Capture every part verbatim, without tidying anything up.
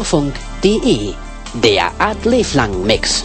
Urfunk punkt de, der Art Leblang Mix.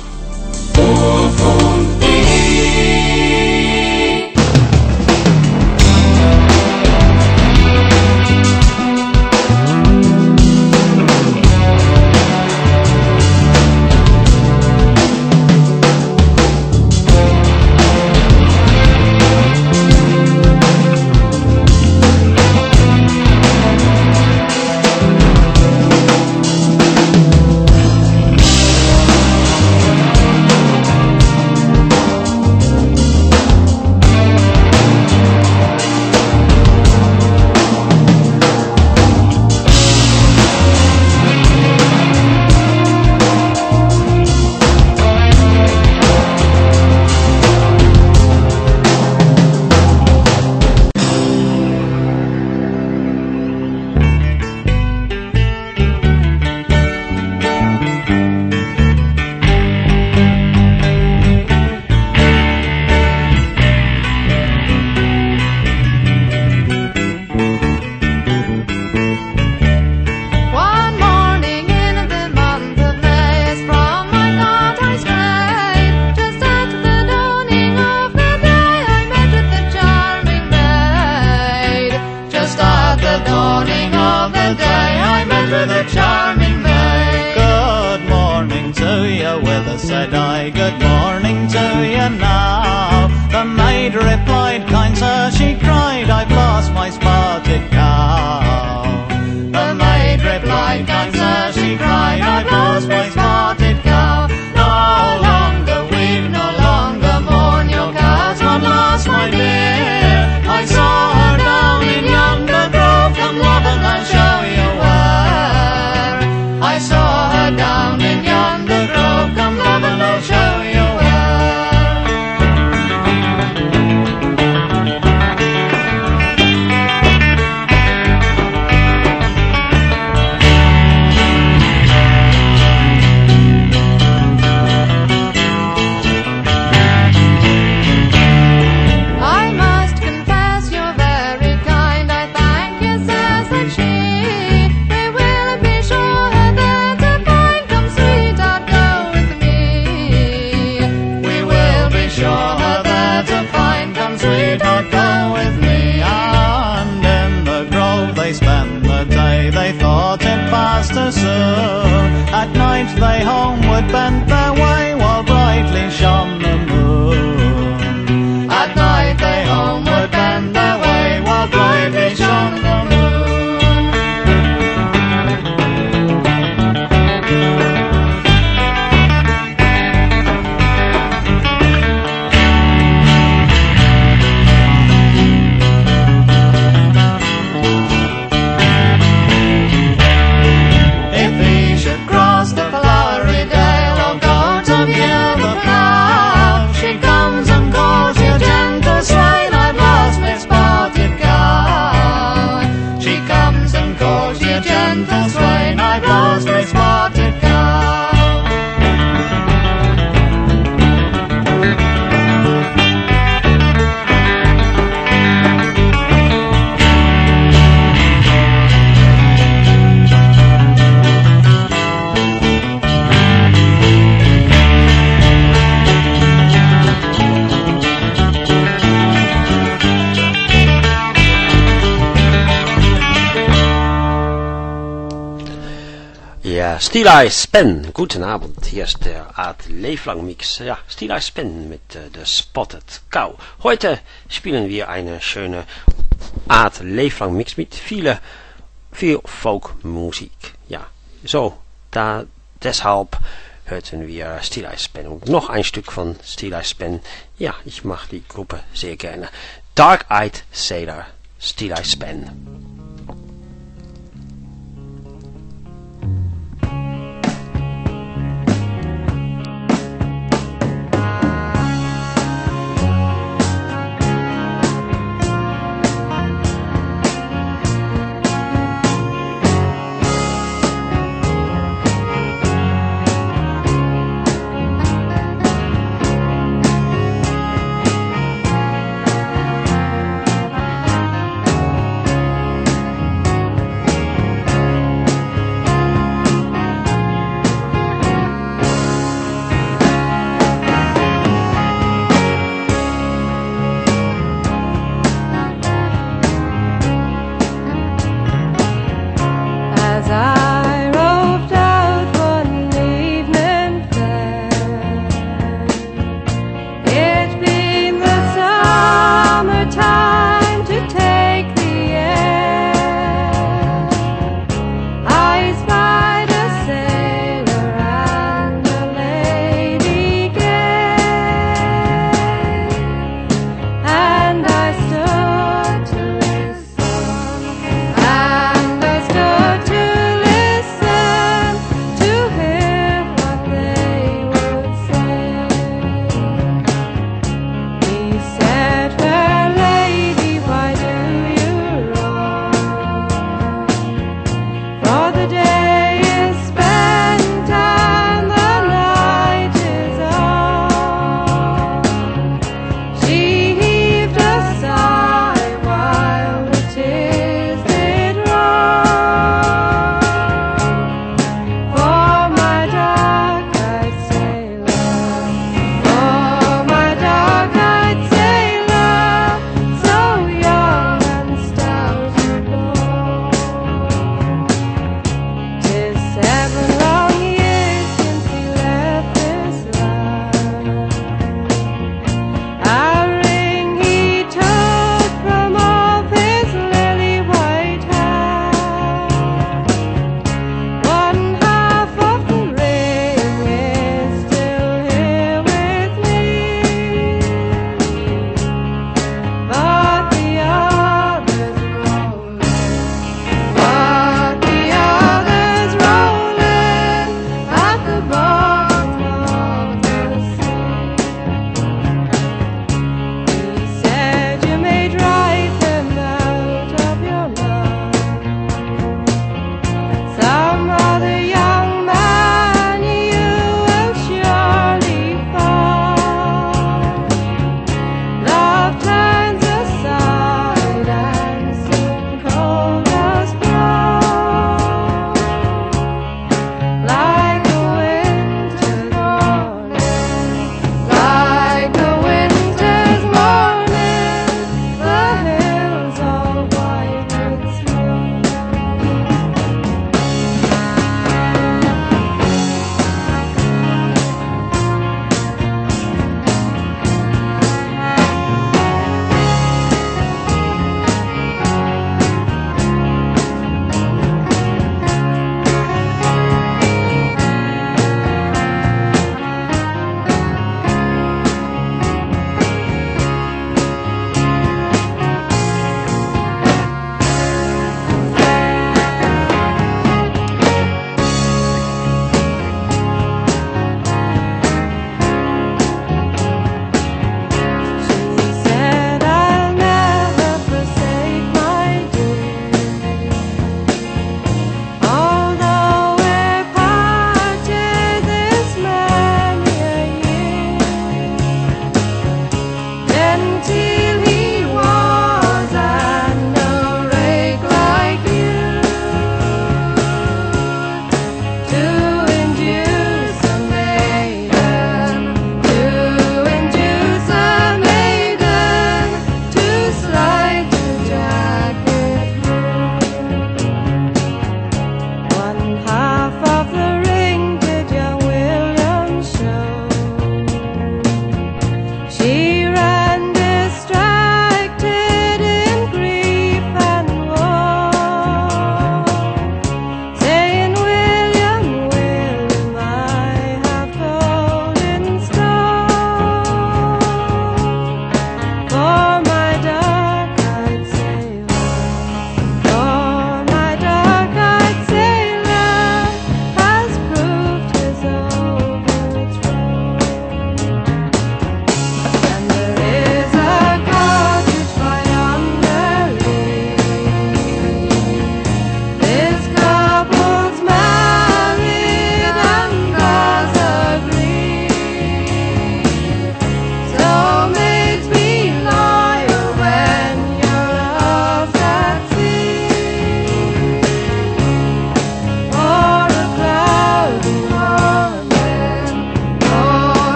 Steeleye Span, guten Abend, hier ist der Art Leblang Mix, ja, Steeleye Span mit äh, der Spotted Cow. Heute spielen wir eine schöne Art Leblang Mix mit viele, viel Folkmusik, ja, so, da, deshalb hörten wir Steeleye Span und noch ein Stück von Steeleye Span, ja, ich mag die Gruppe sehr gerne. Dark Eyed Sailor, Steeleye Span.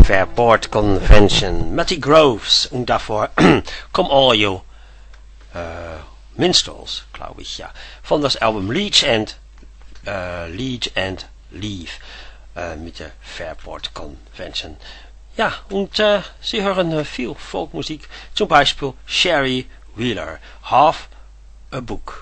Fairport Convention, Matty Groves und davor Come All You uh, Minstrels, glaube ich, ja, von das Album Leech and uh, Leech and Leave uh, mit der Fairport Convention. Ja, und uh, Sie hören uh, viel Folkmusik, zum Beispiel Sherry Wheeler, Half a Book.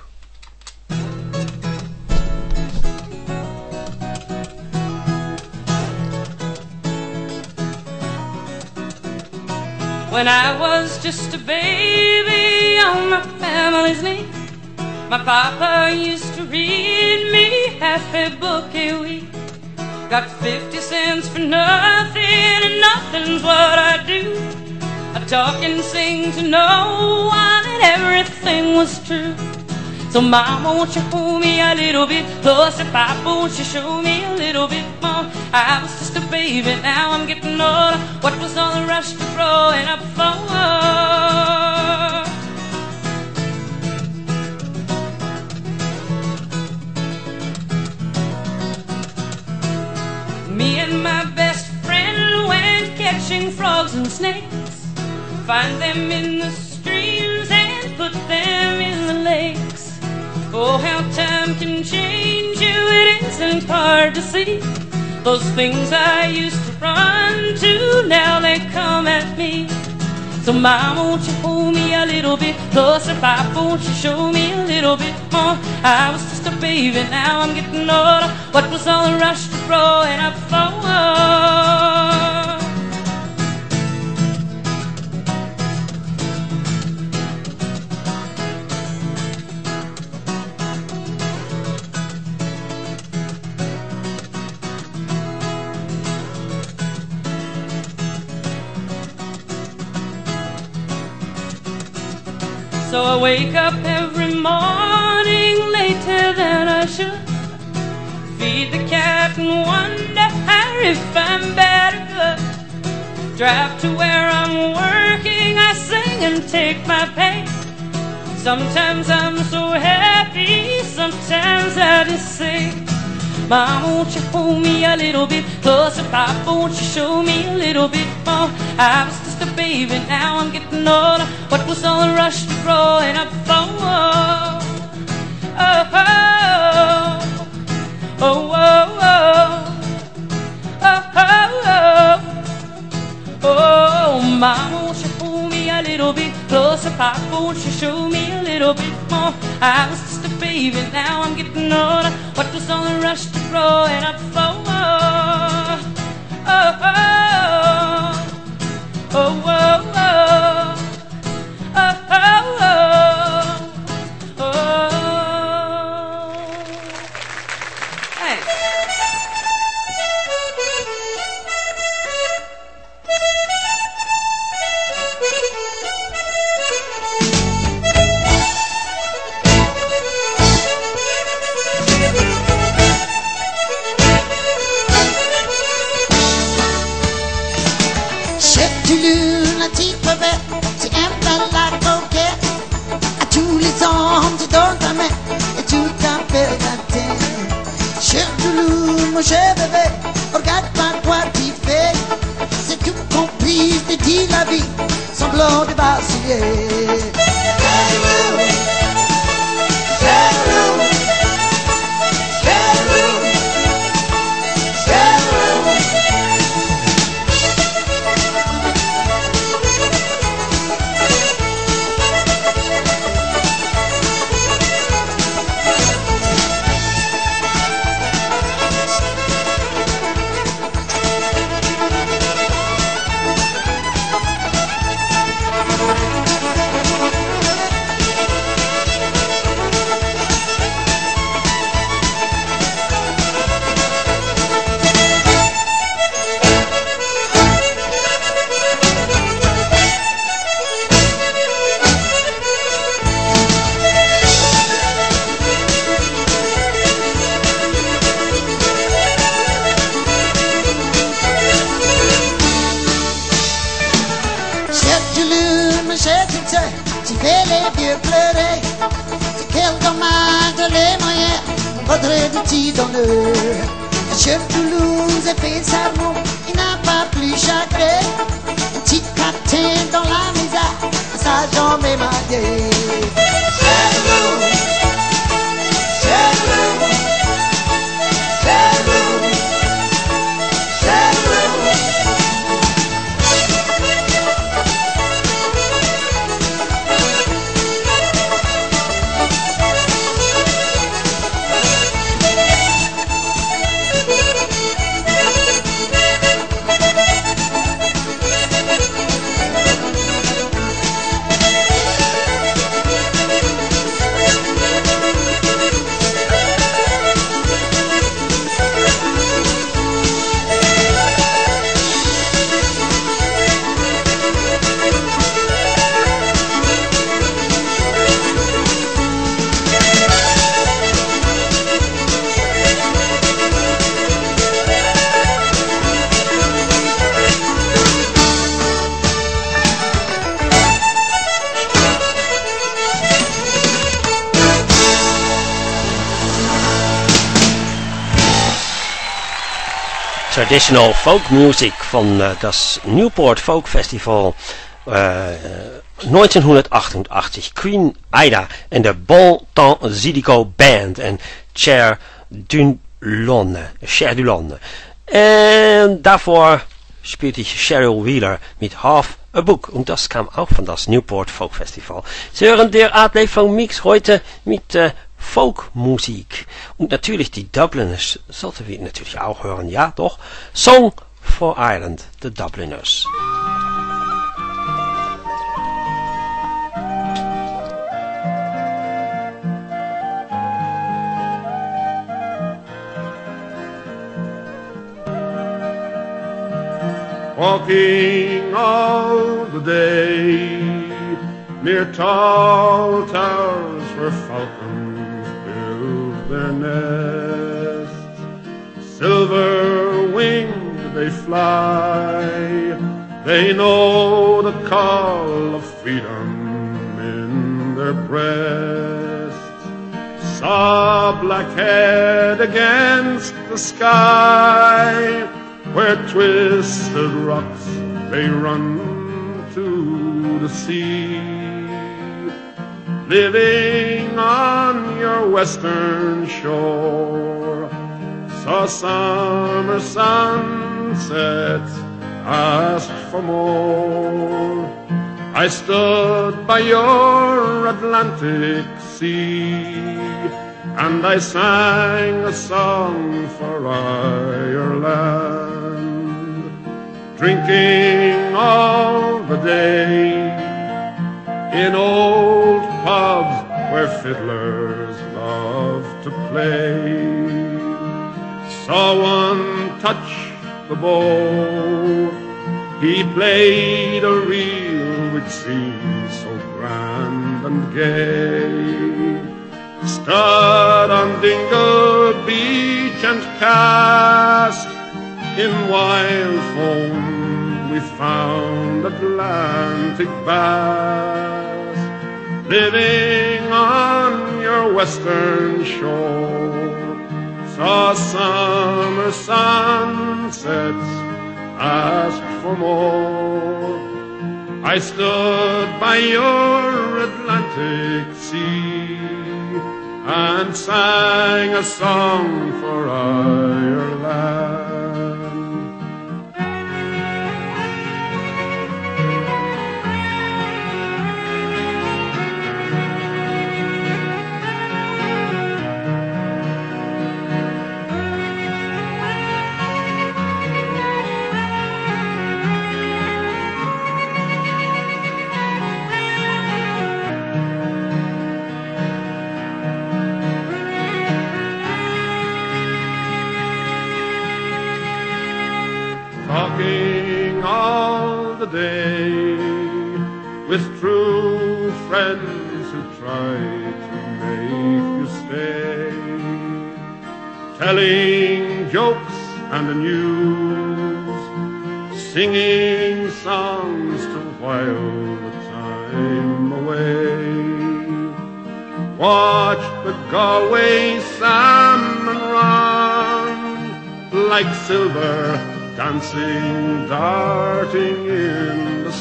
When I was just a baby on my family's knee, my papa used to read me half a book a week. Got fifty cents for nothing, and nothing's what I do. I talk and sing to no one, and everything was true. So Mama, won't you hold me a little bit closer? Papa, won't you show me a little bit more? I was just a baby, now I'm getting older. What was all the rush to growing up for? Me and my best friend went catching frogs and snakes, find them in the streams and put them in the lakes. Oh, how time can change you, it isn't hard to see. Those things I used to run to, now they come at me. So Mama, won't you hold me a little bit closer? Papa, won't you show me a little bit more? I was just a baby, now I'm getting older. What was all the rush to growing up for? So I wake up every morning later than I should, feed the cat and wonder if I'm better. Drive to where I'm working, I sing and take my pay. Sometimes I'm so happy, sometimes I just say, Mama, won't you hold me a little bit closer? Papa, won't you show me a little bit more? I was just a baby, now I'm getting older. What was all the rush to growing up for? Oh, oh, oh, oh, oh, oh, oh, oh, Mama, won't you hold me a little bit closer? Papa, won't you show me a little bit more? I was just a baby, now I'm getting older. What was all the rush to growing up for? Oh, oh, oh, oh, oh, oh. Oh, oh, oh, oh. Thanks. Chef du lunatique mauvais, tu aimes pas la coquette. À tous les hommes tu donnes ta main et tout t'appelles la tête. Chef du loup, mon cher bébé, regarde pas quoi tu fais. C'est tout compris, te dit la vie, semblant de vaciller. Jaloux, jaloux, jaloux, jaloux. Tu fais les vieux pleurer. C'est quel dommage de les moyens, faudrait de t'y donner. Chef Toulouse et fait sa roue, il n'a pas plus chagrin. Un petit catin dans la misère, sa jambe est mariée. Chelou, chelou, chelou, chelou. Traditional folk music van uh, das Newport Folk Festival uh, negentien Queen Ida en de Bon Temps Zydeco Band en Cher Dulonne. Cher Dulonne. En daarvoor spielte ich Cheryl Wheeler mit Half a Book und das kam auch von das Newport Folk Festival. Sie hören der Art-Leeflang Mix heute mit uh, Folkmusik. Und natürlich die Dubliners sollten wir natürlich auch hören. Ja, doch. Song for Ireland, the Dubliners. Walking all the day near tall towers where falcons build their nests, silver winged they fly, they know the call of freedom in their breasts. Saw black head against the sky, where twisted rocks they run to the sea. Living on your western shore, saw summer sunsets, asked for more. I stood by your Atlantic sea, and I sang a song for Ireland, drinking all the day in old pubs where fiddlers love to play. Saw one touch the bow, he played a reel which seemed so grand and gay. Stood on Dingle Beach and cast in wild foam we found Atlantic bass. Living on your western shore, saw summer sunsets, asked for more. I stood by your Atlantic sea and sang a song for Ireland. Talking all the day with true friends who try to make you stay, telling jokes and the news, singing songs to while the time away. Watch the Galway salmon run, like silver, dancing, darting in the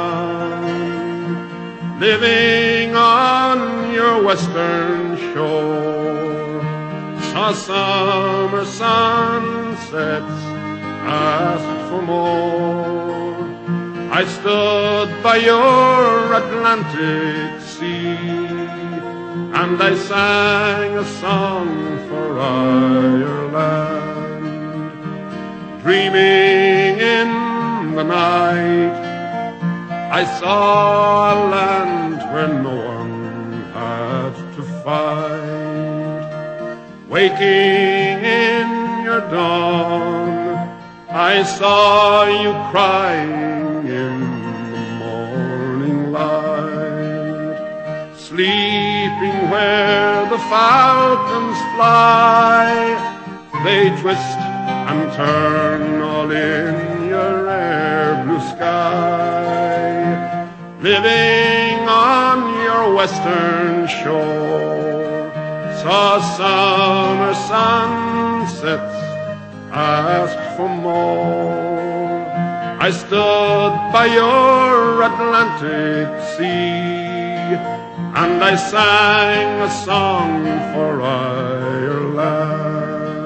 sun, living on your western shore. Saw summer sunsets, asked for more. I stood by your Atlantic sea, and I sang a song for Ireland. Dreaming in the night, I saw a land where no one had to fight. Waking in your dawn, I saw you crying in the morning light. Sleeping where the falcons fly, they twist and turn all in your air blue sky. Living on your western shore, saw summer sunsets, asked for more. I stood by your Atlantic sea, and I sang a song for Ireland.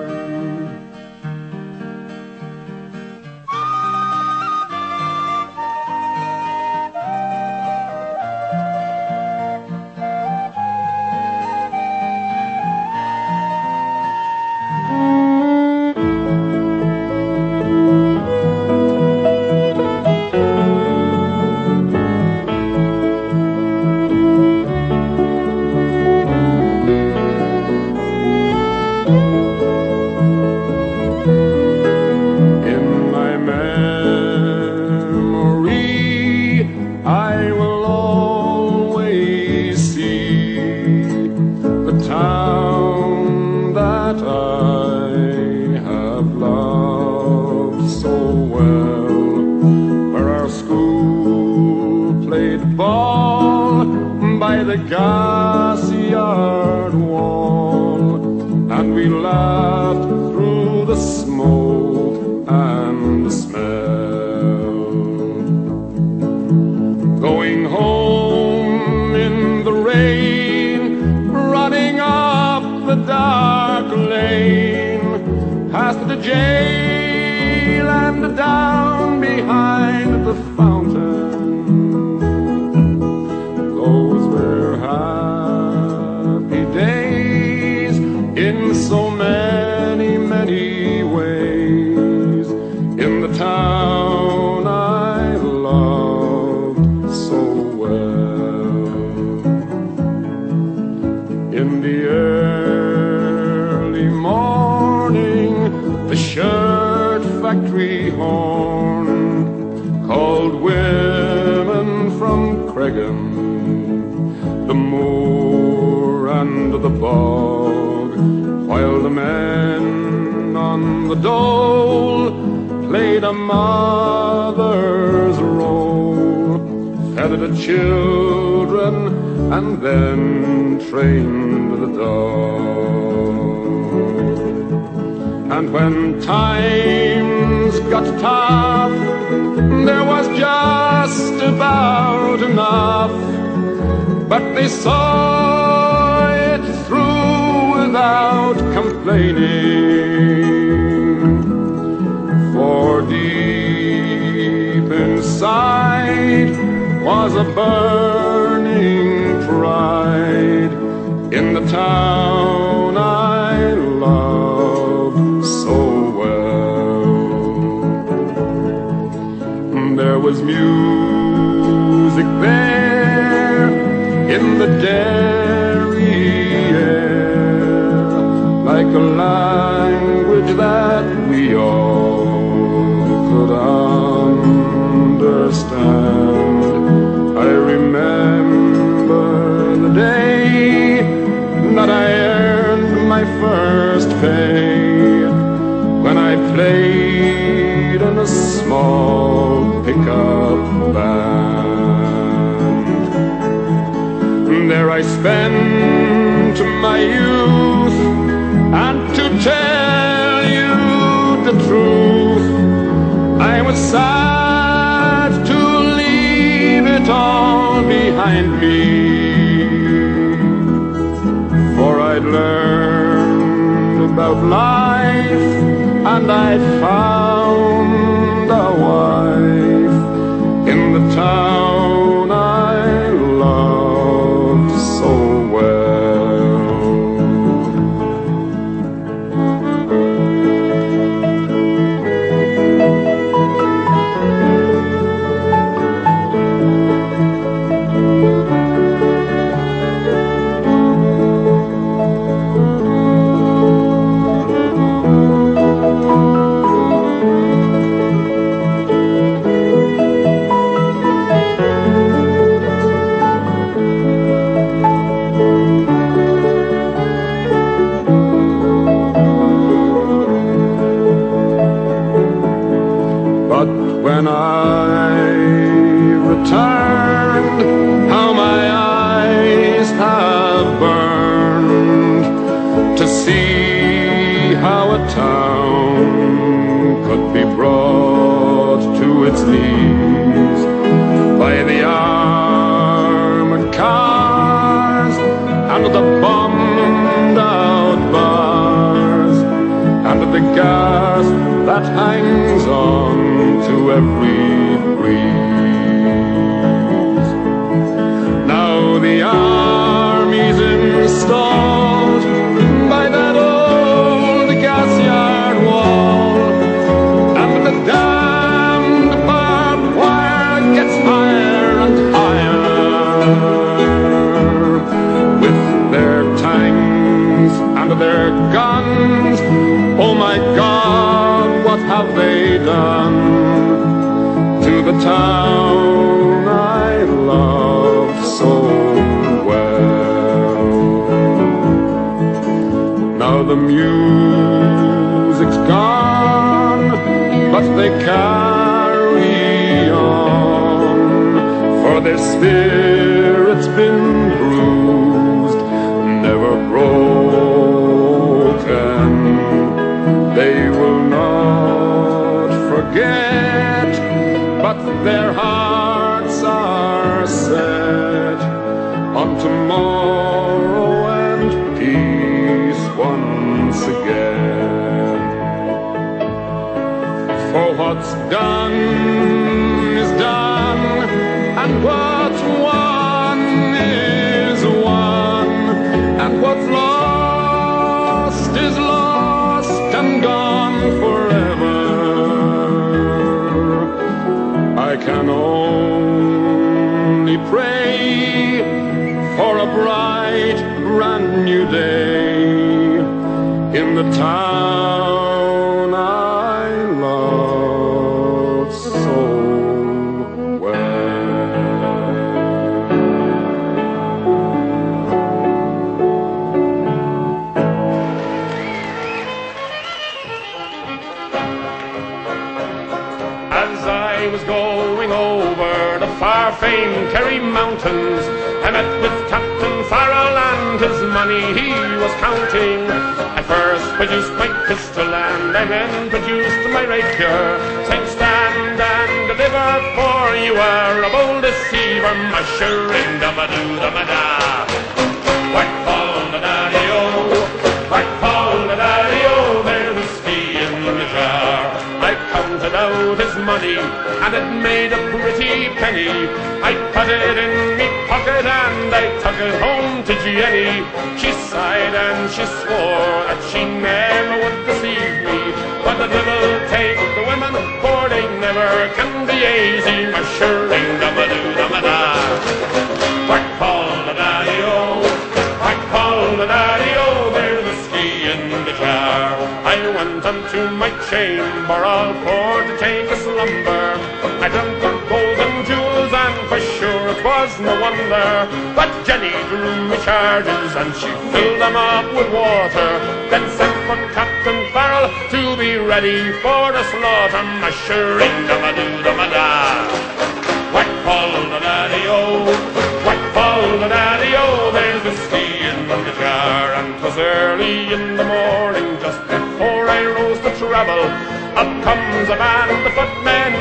The gas yard wall, and we laughed through the smoke and the smell. Going home in the rain, running up the dark lane, past the jail and down behind the fountain. In so many, many ways, in the town I loved so well. In the early morning, the shirt factory horn called women from Cregan, the moor and the bog, while the men on the dole played a mother's role, fed the children and then trained the dog. And when times got tough, there was just about enough, but they saw it through without complaining, for deep inside was a burning pride in the town I loved so well. There was music there in the dairy air, like a language that we all could understand. I remember the day that I earned my first pay, when I played in a small pickup band. There I spent my youth, and to tell you the was sad to leave it all behind me, for I'd learned about life and I'd found a wife in the town I loved so well. When I returned, how my eyes have burned to see how a town could be brought to its knees by the armored cars and the bombed out bars and the gas that hangs on to every breeze. Now the army's installed by that old gas yard wall, and the damned barbed wire gets higher and higher. With their tanks and their guns, oh my God, what have they done to the town I loved so well? Now the music's gone, but they carry on, for their spirit's been bruised, never broken. They will not forget, but their hearts are set on tomorrow and peace once again. For what's done is done, and what's won is won, and what's lost is lost and gone forever. I can only pray for a bright, brand new day in the town I love so I was going over the far-famed Kerry Mountains, I met with Captain Farrell and his money he was counting. I first produced my pistol and I then produced my rapier, saying stand and deliver, for you are a bold deceiver, mushering da-ba-doo-da-ba-da. Whack fall the daddy-o, whack fall the daddy-o, there's whiskey in the jar. I counted out his money, and it made a pretty penny. I put it in me pocket, and I took it home to Jenny. She sighed and she swore that she never would deceive me, but the devil take the women, for they never can be easy. Mushering da-ba-doo-da-ba-da. Whack Paul the daddy-o, whack Paul the daddy-o, there's whiskey in the jar. I went unto my chamber all for to take a slumber. I dreamt of golden jewels, and for sure it was no wonder. But Jenny drew me charges, and she filled them up with water, then sent for Captain Farrell to be ready for the slaughter. Mushering da-ba-doo-da-ba-da. Whack Paul the daddy-o, whack Paul the daddy-o, there's whiskey in the jar. And 'twas early in the morning, just before I rose to travel, up comes a band of footmen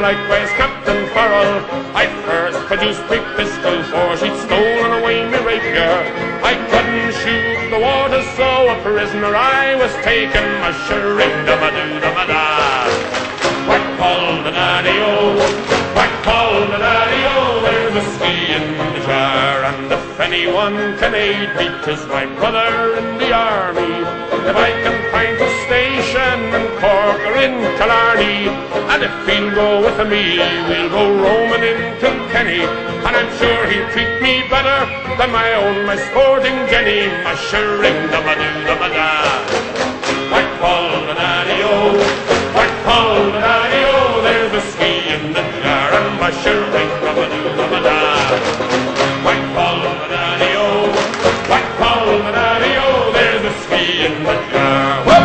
likewise Captain Farrell. I first produced Big Pistol, for she'd stolen away me rapier. I couldn't shoot the water, so a prisoner I was taken. Mushering-da-ma-doo-da-ma-da. Whack Paul the daddy-o, whack Paul the daddy-o, there's whiskey in the jar, and if anyone can aid me, 'tis my brother in the army. If I can find a station in Cork or in Killarney, and if he'll go with me, we'll go roaming in Kilkenny, and I'm sure he'll treat me better than my own, my sporting Jenny. Mushering-da-ma-doo-da-ma-da. Whack Paul the daddy-o, whack Paul the daddy-o, there's whiskey in the jar, and mushering-da-ma-doo-da-ma-da. Whack Paul the daddy-o, whack Paul the daddy-o, there's whiskey in the jar. Whoop!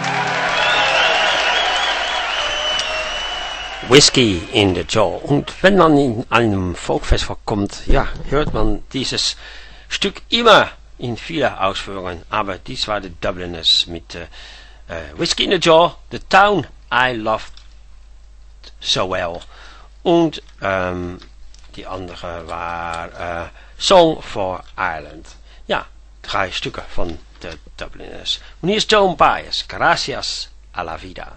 Whisky in the Jar. Und wenn man in einem Folkfestival kommt, ja, hört man dieses Stück immer in vielen Ausführungen, aber dies war die Dubliners mit äh, Whisky in the Jar, The Town I Loved So Well. Und ähm, die andere war äh, Song for Ireland. Ja, drei Stücke von den Dubliners. Und hier ist Joan Baez, Gracias a la Vida.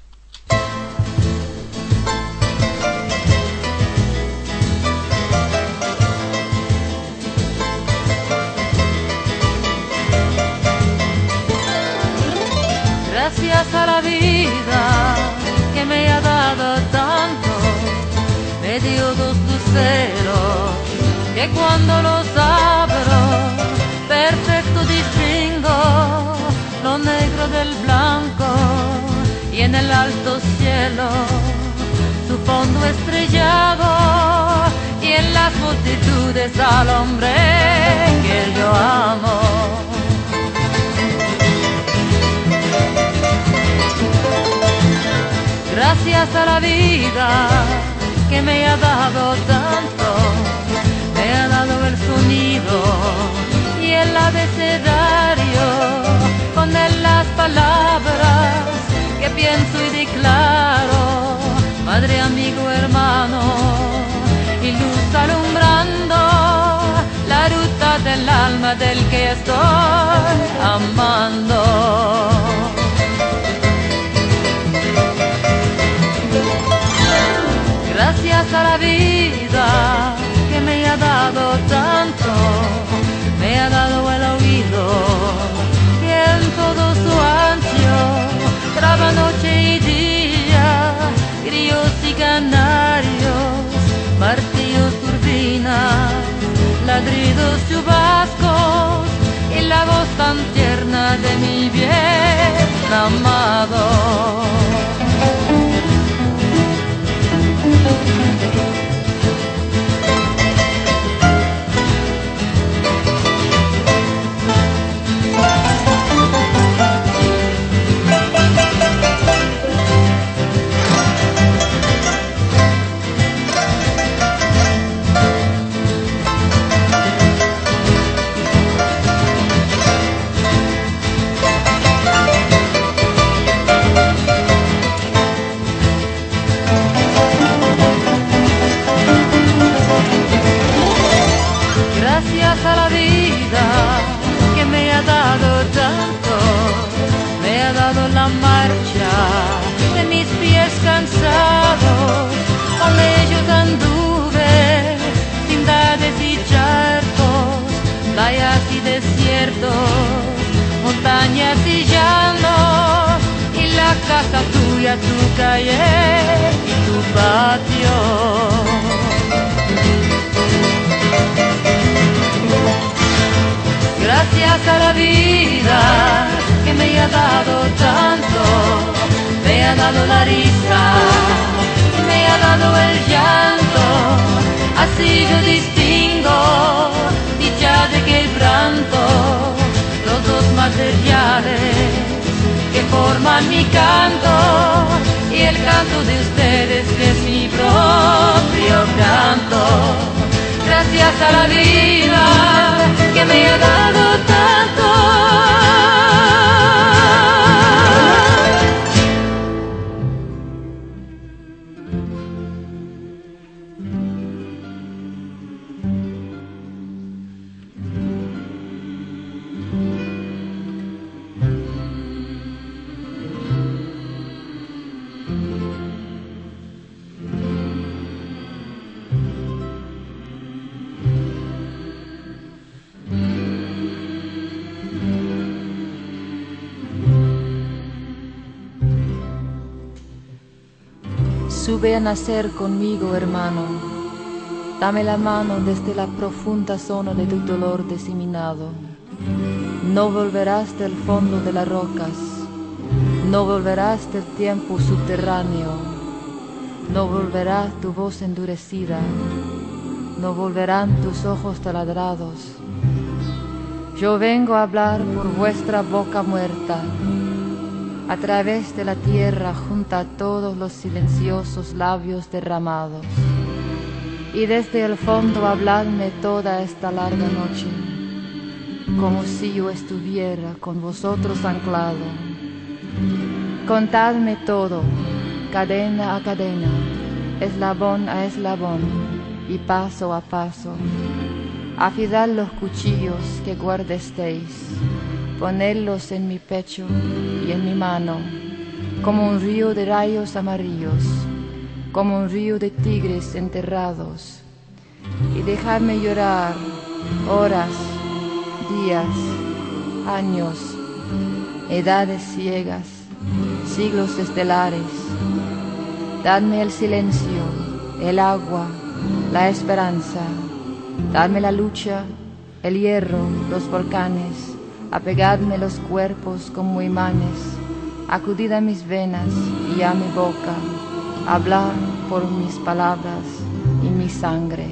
Gracias a la vida que me ha dado tanto, me dio dos luceros que cuando los abro perfecto distingo lo negro del blanco, y en el alto cielo su fondo estrellado, y en las multitudes al hombre que yo amo. Gracias a la vida que me ha dado tanto, me ha dado el sonido y el abecedario, con él las palabras que pienso y declaro, madre, amigo, hermano, y luz alumbrando la ruta del alma del que estoy amando. Gracias a la vida que me ha dado tanto, me ha dado el oído que en todo su ancho traba noche y día, grillos y canarios, martillos, turbinas, ladridos, chubascos y la voz tan tierna de mi bien amado. Gracias a la vida que me ha dado tanto, me ha dado la marcha de mis pies cansados, con ellos anduve ciudades y charcos, playas y desiertos, montañas y llanos, y la casa tuya, tu calle y tu patio. Gracias a la vida que me ha dado tanto, me ha dado la risa, me ha dado el llanto, así yo distingo dicha de quebranto, los dos materiales que forman mi canto, y el canto de ustedes que es mi propio canto. Gracias a la vida que me ha dado tanto. Sube a nacer conmigo, hermano. Dame la mano desde la profunda zona de tu dolor diseminado. No volverás del fondo de las rocas, no volverás del tiempo subterráneo, no volverá tu voz endurecida, no volverán tus ojos taladrados. Yo vengo a hablar por vuestra boca muerta, a través de la tierra junto a todos los silenciosos labios derramados, y desde el fondo habladme toda esta larga noche, como si yo estuviera con vosotros anclado. Contadme todo, cadena a cadena, eslabón a eslabón y paso a paso. Afilad los cuchillos que guardestéis, ponedlos en mi pecho y en mi mano, como un río de rayos amarillos, como un río de tigres enterrados, y dejadme llorar horas, días, años, edades ciegas, siglos estelares. Dadme el silencio, el agua, la esperanza. Dadme la lucha, el hierro, los volcanes. Apegadme los cuerpos como imanes. Acudid a mis venas y a mi boca. Hablad por mis palabras y mi sangre.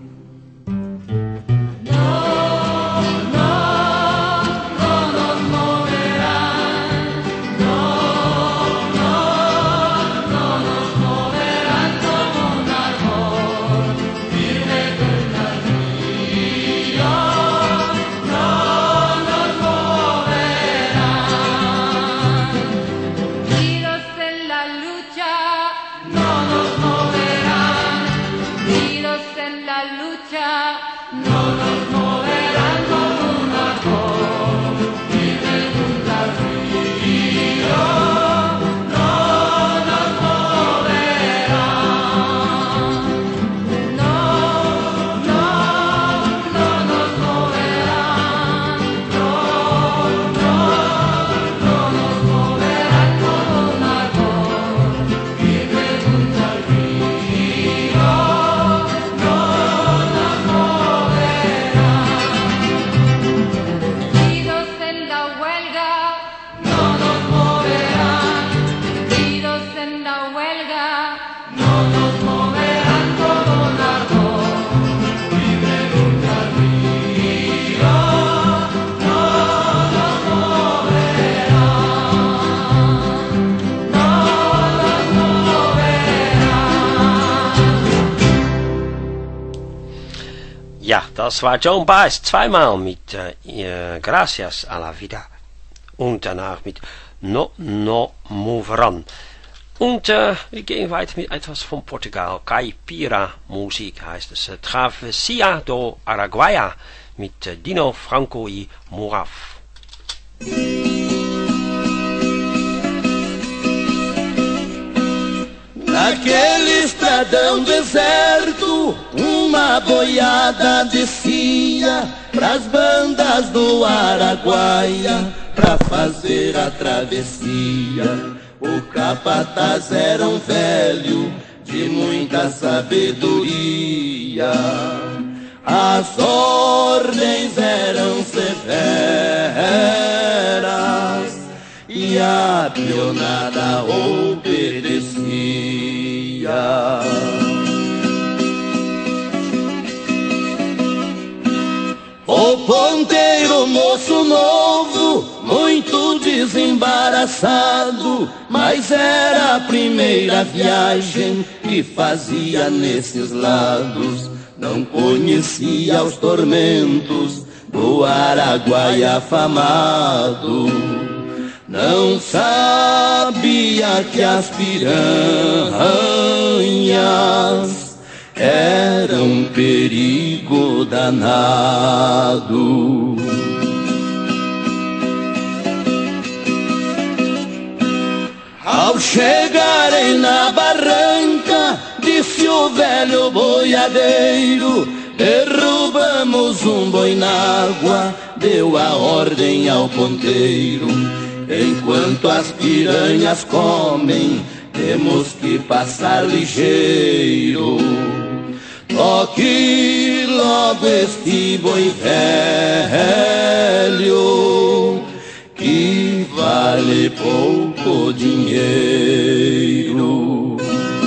Ja, das war Joan Baez zweimal mit äh, Gracias a la Vida und danach mit No No Moveran. Und äh, wir gehen weiter mit etwas von Portugal. Caipira Musik heißt es. Travessia do Araguaia mit äh, Dino Franco e Moraf. Naquele estradão deserto, uma boiada descia pras bandas do Araguaia pra fazer a travessia. O capataz era um velho de muita sabedoria. As ordens eram severas e a peonada obedecia. O ponteiro, moço novo, muito desembaraçado, mas era a primeira viagem que fazia nesses lados. Não conhecia os tormentos do Araguaia afamado. Não sabia que as piranhas eram um perigo danado. Ao chegarem na barranca, disse o velho boiadeiro, derrubamos um boi na água, deu a ordem ao ponteiro. Enquanto as piranhas comem, temos que passar ligeiro. Toque logo este boi velho, que vale pouco dinheiro.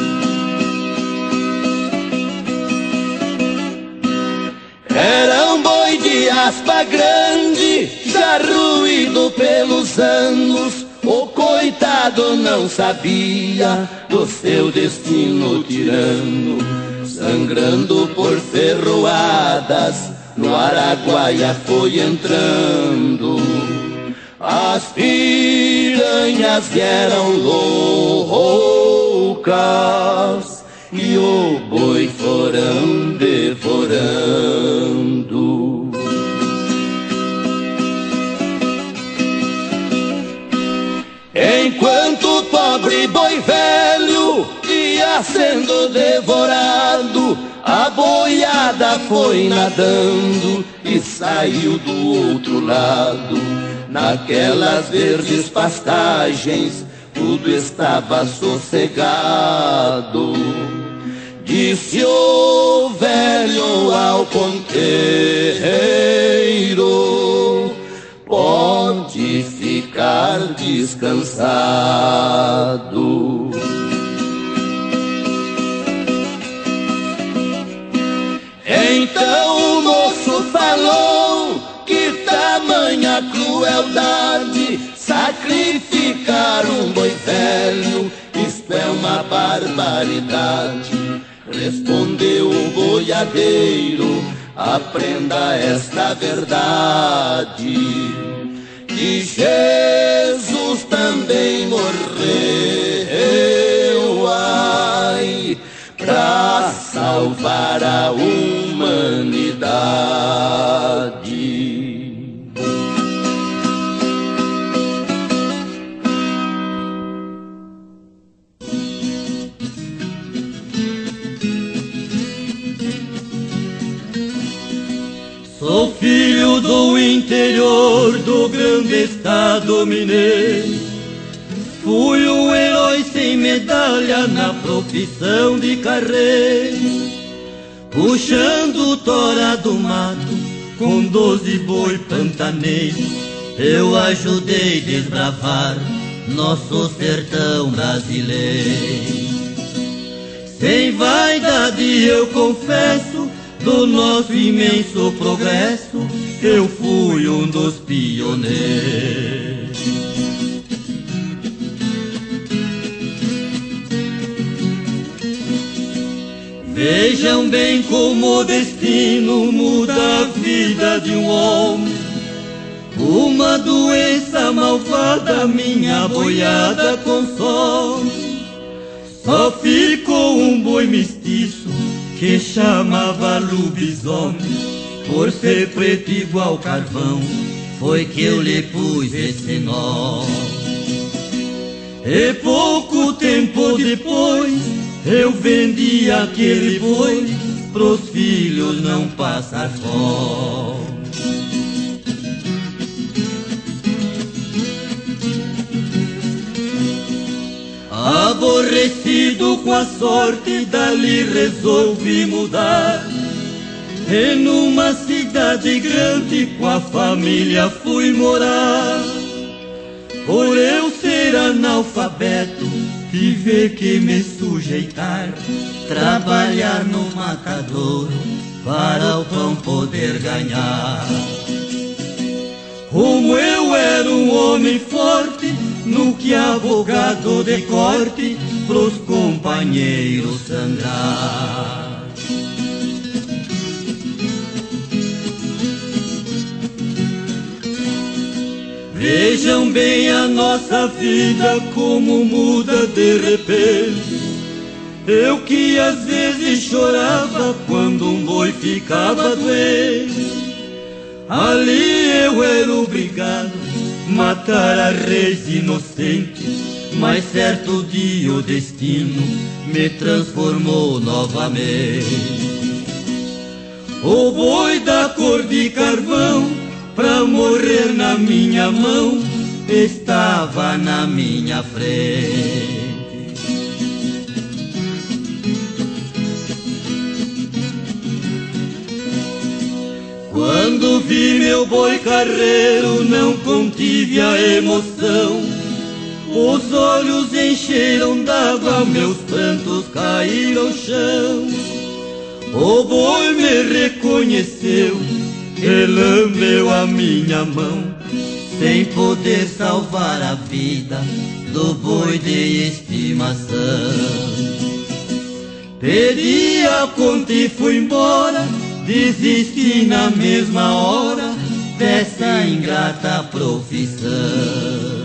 Era um boi de aspa grande, já ruído pelos anos. O coitado não sabia do seu destino tirano, sangrando por ferroadas, no Araguaia foi entrando. As piranhas eram loucas e o boi foram devorando. Enquanto o pobre boi velho ia sendo devorado, a boiada foi nadando e saiu do outro lado. Naquelas verdes pastagens tudo estava sossegado. Disse o velho ao ponteiro: pode ficar descansado. Então o moço falou: que tamanha crueldade, sacrificar um boi velho, isto é uma barbaridade. Respondeu o boiadeiro: aprenda esta verdade, que Jesus também morreu, ai, pra salvar a humanidade. Sou filho do interior do grande estado mineiro. Fui um herói sem medalha na profissão de carreira, puxando tora do mato com doze boi pantaneiros. Eu ajudei desbravar nosso sertão brasileiro. Sem vaidade eu confesso do nosso imenso progresso, eu fui um dos pioneiros. Vejam bem como o destino muda a vida de um homem. Uma doença malvada minha boiada consome. Só ficou um boi mestiço que chamava lobisomem. Por ser preto igual carvão, foi que eu lhe pus esse nome. E pouco tempo depois, eu vendi aquele boi pros filhos não passar fome. Aborrecido com a sorte, dali resolvi mudar. E numa cidade grande com a família fui morar. Por eu ser analfabeto, tive que me sujeitar, trabalhar no matadouro para o pão poder ganhar. Como eu era um homem forte, no que abogado de corte pros companheiros sangrar. Vejam bem a nossa vida como muda de repente. Eu que às vezes chorava quando um boi ficava doente, ali eu era obrigado a matar a reis inocente. Mas certo dia o destino me transformou novamente. O boi da cor de carvão, pra morrer na minha mão, estava na minha frente. Quando vi meu boi carreiro, não contive a emoção. Os olhos encheram d'água, meus prantos caíram ao chão. O boi me reconheceu, e lambeu a minha mão, sem poder salvar a vida do boi de estimação. Pedi a conta e fui embora, desisti na mesma hora dessa ingrata profissão.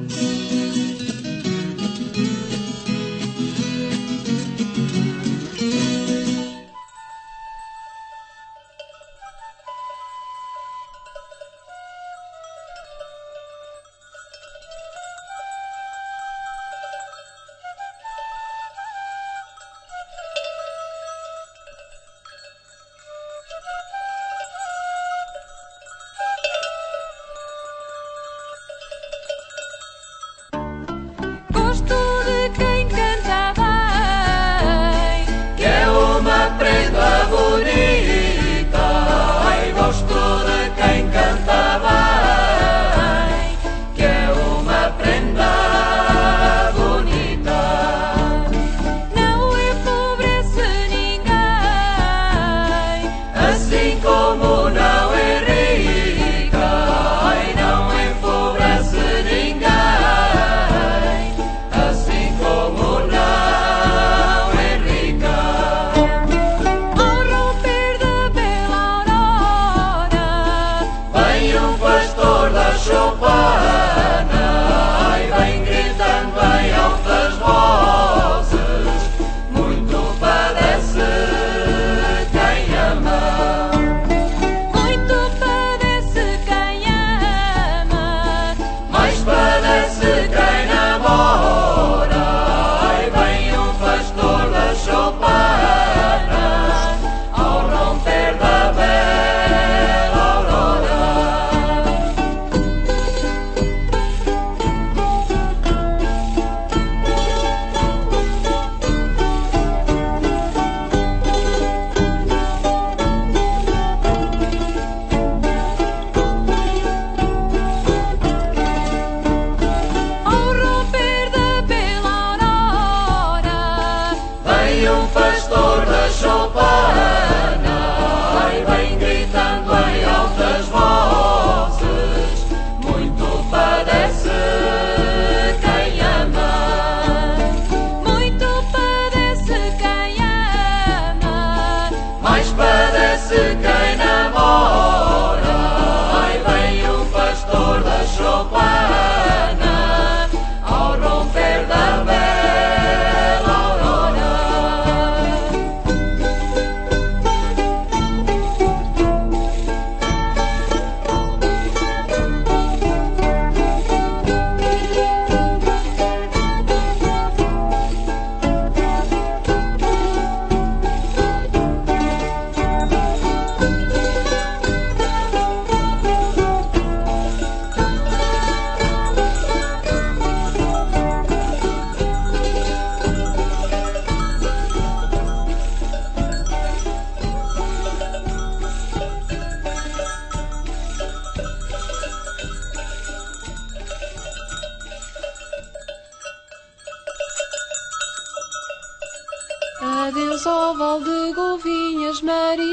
Adeus ao val de Golvinhas,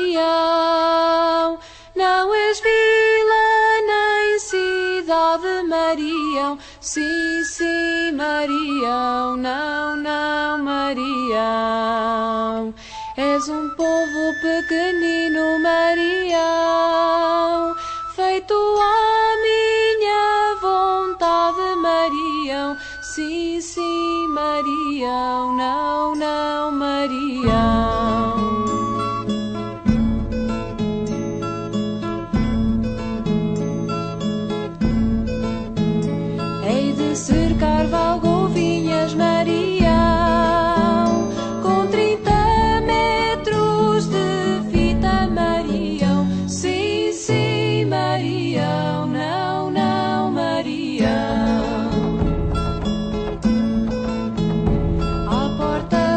Marião, não és vila nem cidade, Marião. Sim, sim, Marião, não, não, Marião. És um povo pequenino, Marião, feito à minha vontade, Marião. Sim, sim, Marião, não, não, Marião. Hei de cercar val Golvinhas, Marião, com trinta metros de fita, Marião. Sim, sim, Marião, não, não, Marião. À porta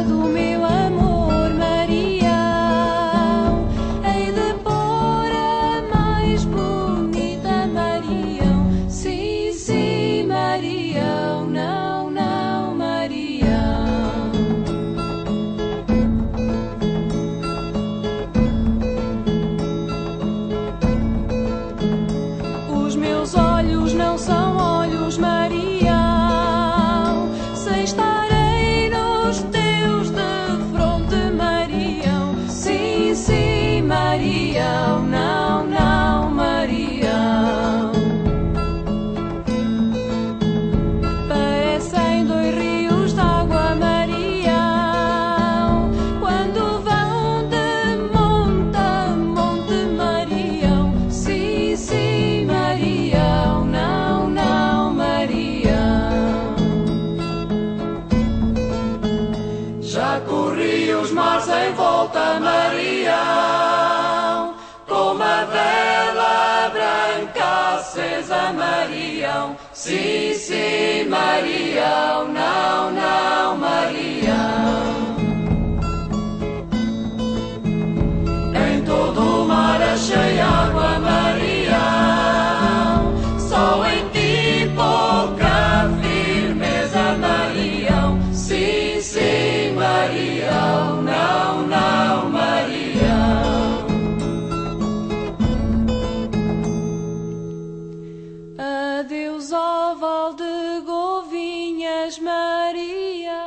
rios, mares em volta, Marião, como a vela branca acesa, Marião, sim, sim, Marião, não, não, Marião. Em todo o mar achei água, Marião, só em ti pouca firmeza, Marião, sim, sim, Marião, não, não, Marião. Adeus ao val de Govinhas, Maria.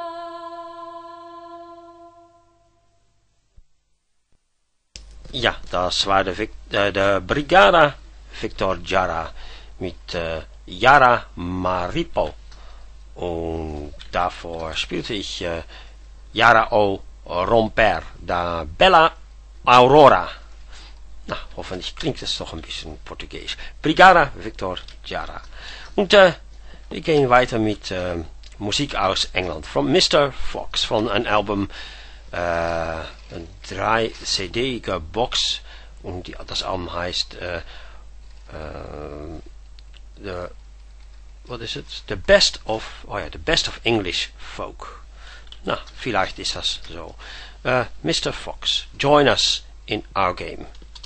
Ja, das war der, Vic äh, der Brigada Victor Jara mit äh, Yara Maripo. Und davor spielte ich äh, Yara o Romper, da Bella Aurora. Na, hoffentlich klingt es doch ein bisschen portugiesisch. Brigada Victor Jara. Und äh, wir gehen weiter mit äh, Musik aus England. Von Mister Fox, von einem Album, äh, een drei C D-ige Box, und die, das Album heißt äh, äh, the, what is it? The Best of, oh ja, The Best of English Folk. Na, vielleicht ist das so. Uh, Mister Fox, join us in our game.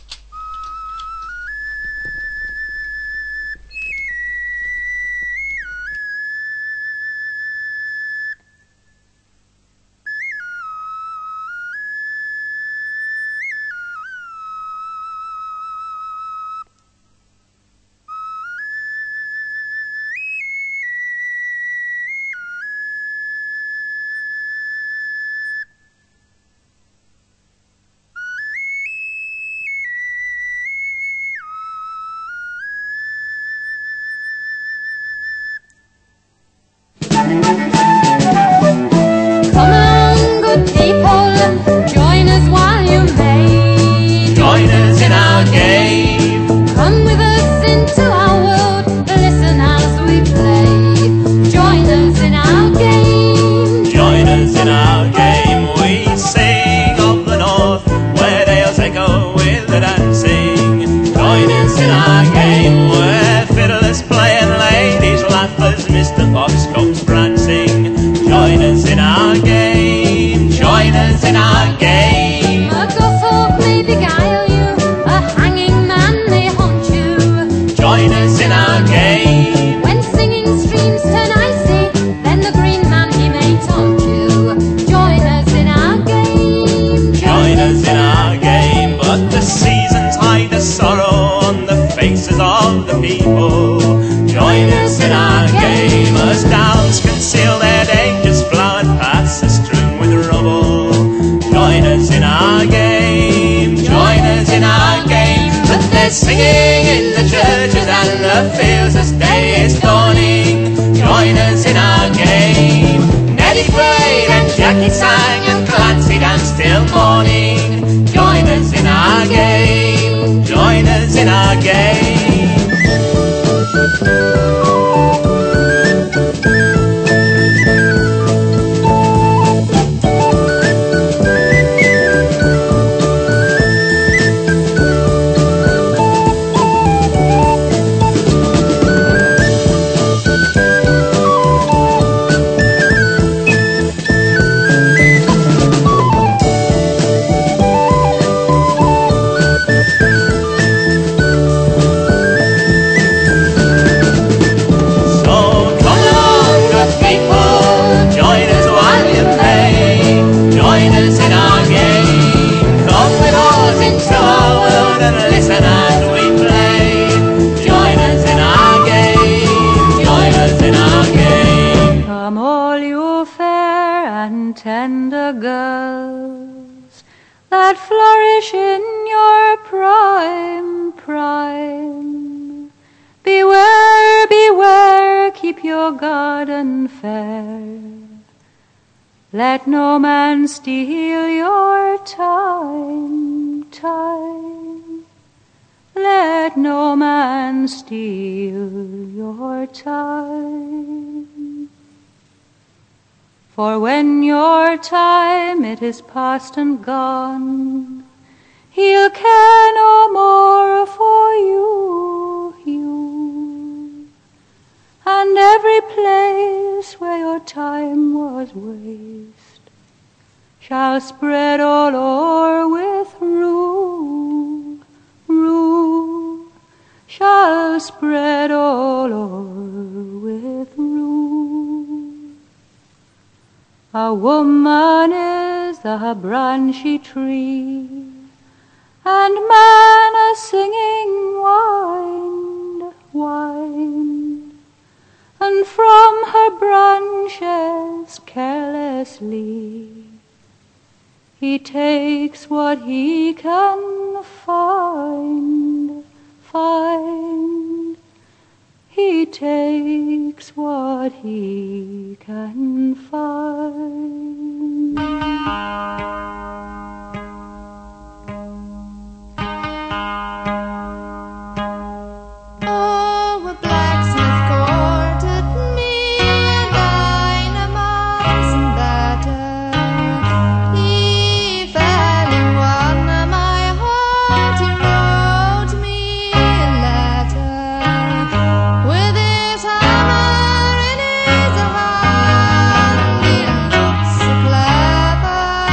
Let no man steal your time, time. Let no man steal your time. For when your time it is past and gone, he'll care no more for you, you. And every place where your time was waste shall spread all o'er with rue, rue, shall spread all o'er with rue. A woman is a branchy tree, and man a singing wind, wind, and from her branches carelessly he takes what he can find, find. He takes what he can find. Oh, a blacksmith courted me, and I no more and better. He fell in one of my heart, he wrote me a letter with his hammer in his hand. He looked so clever,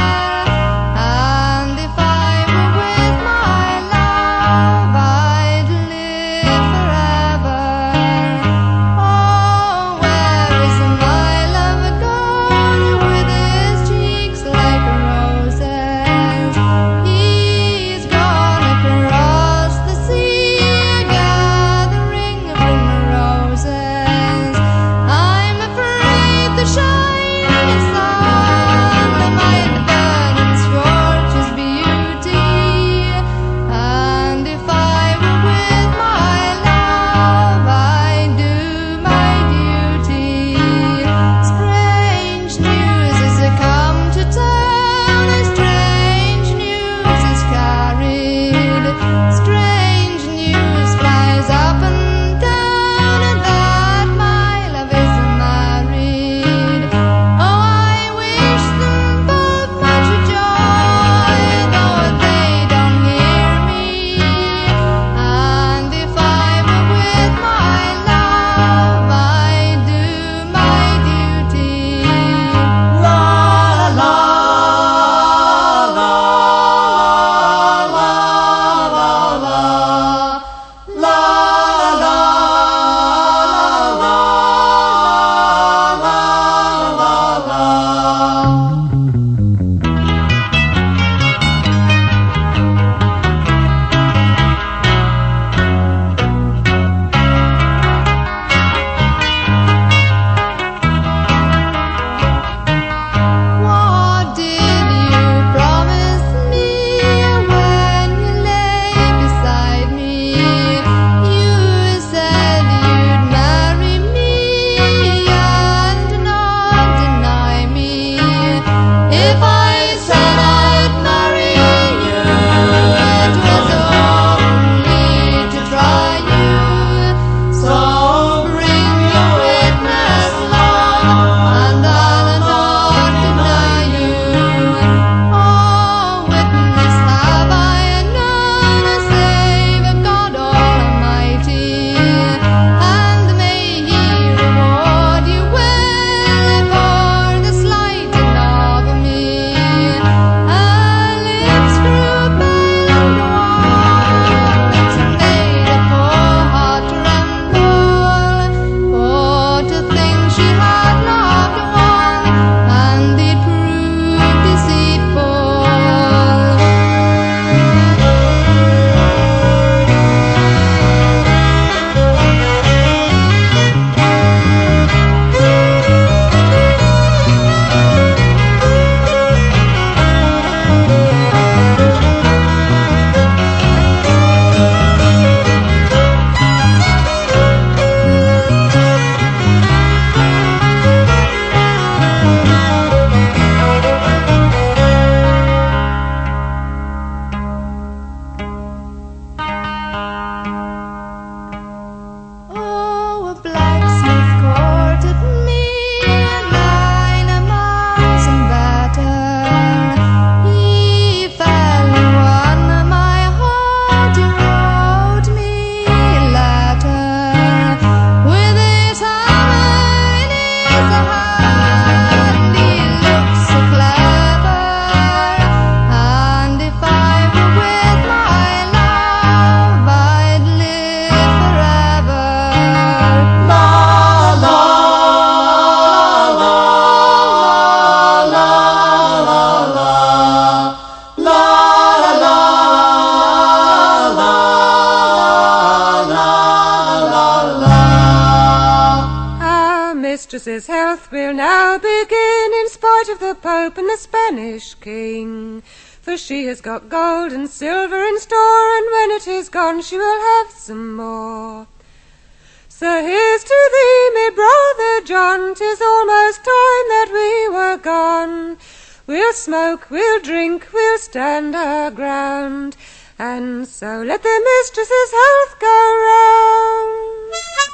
mistress's health will now begin, in spite of the Pope and the Spanish King. For she has got gold and silver in store, and when it is gone she will have some more. So here's to thee, me brother John, 'tis almost time that we were gone. We'll smoke, we'll drink, we'll stand our ground, and so let the mistress's health go round.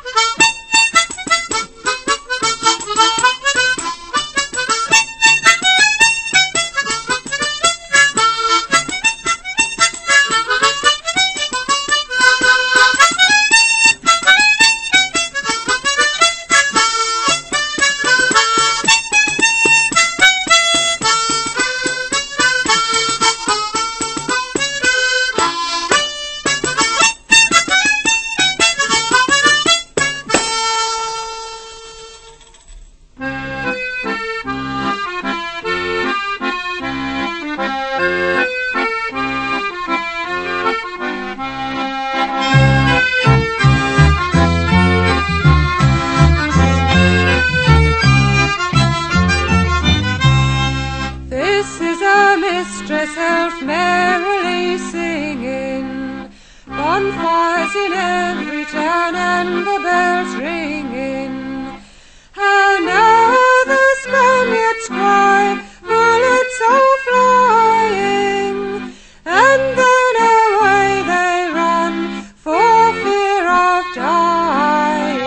Mistress health merrily singing, bonfires in every town and the bells ringing. How now the Spaniards cry, bullets all flying, and then away they run for fear of dying.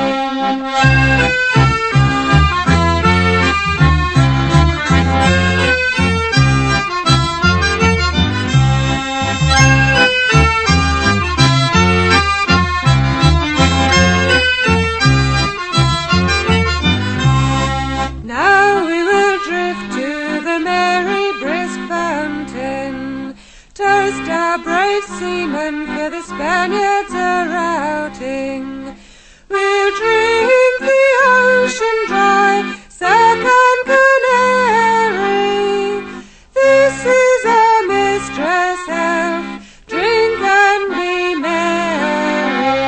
Toast our brave seamen, for the Spaniards are routing. We'll drink the ocean dry, sack and canary. This is our mistress' health, drink and be merry.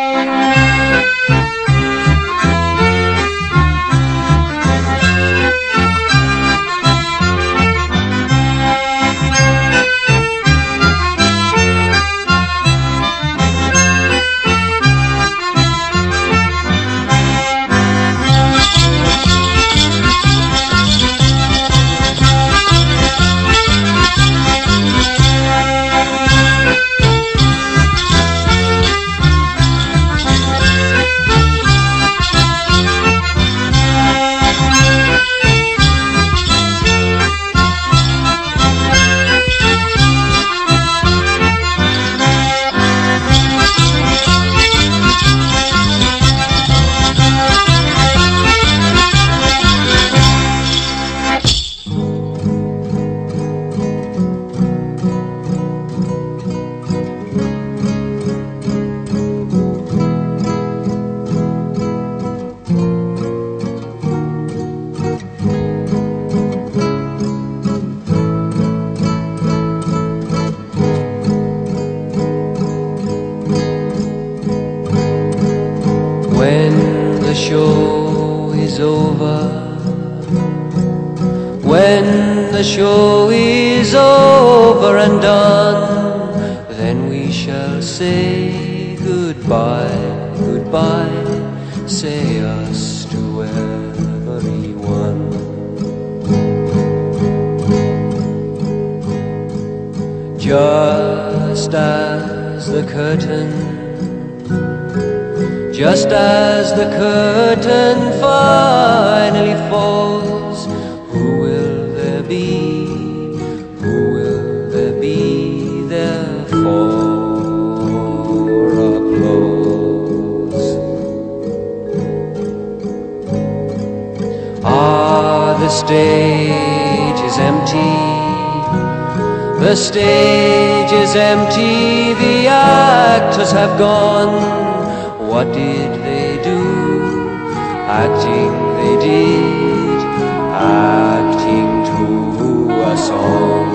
When the show is over, when the show is over and done, then we shall say goodbye, goodbye, say us to everyone. Just as the curtain Just as the curtain finally falls, who will there be, who will there be there for applause? Ah, the stage is empty, the stage is empty, the actors have gone. What did they do? Acting they did, acting to a song.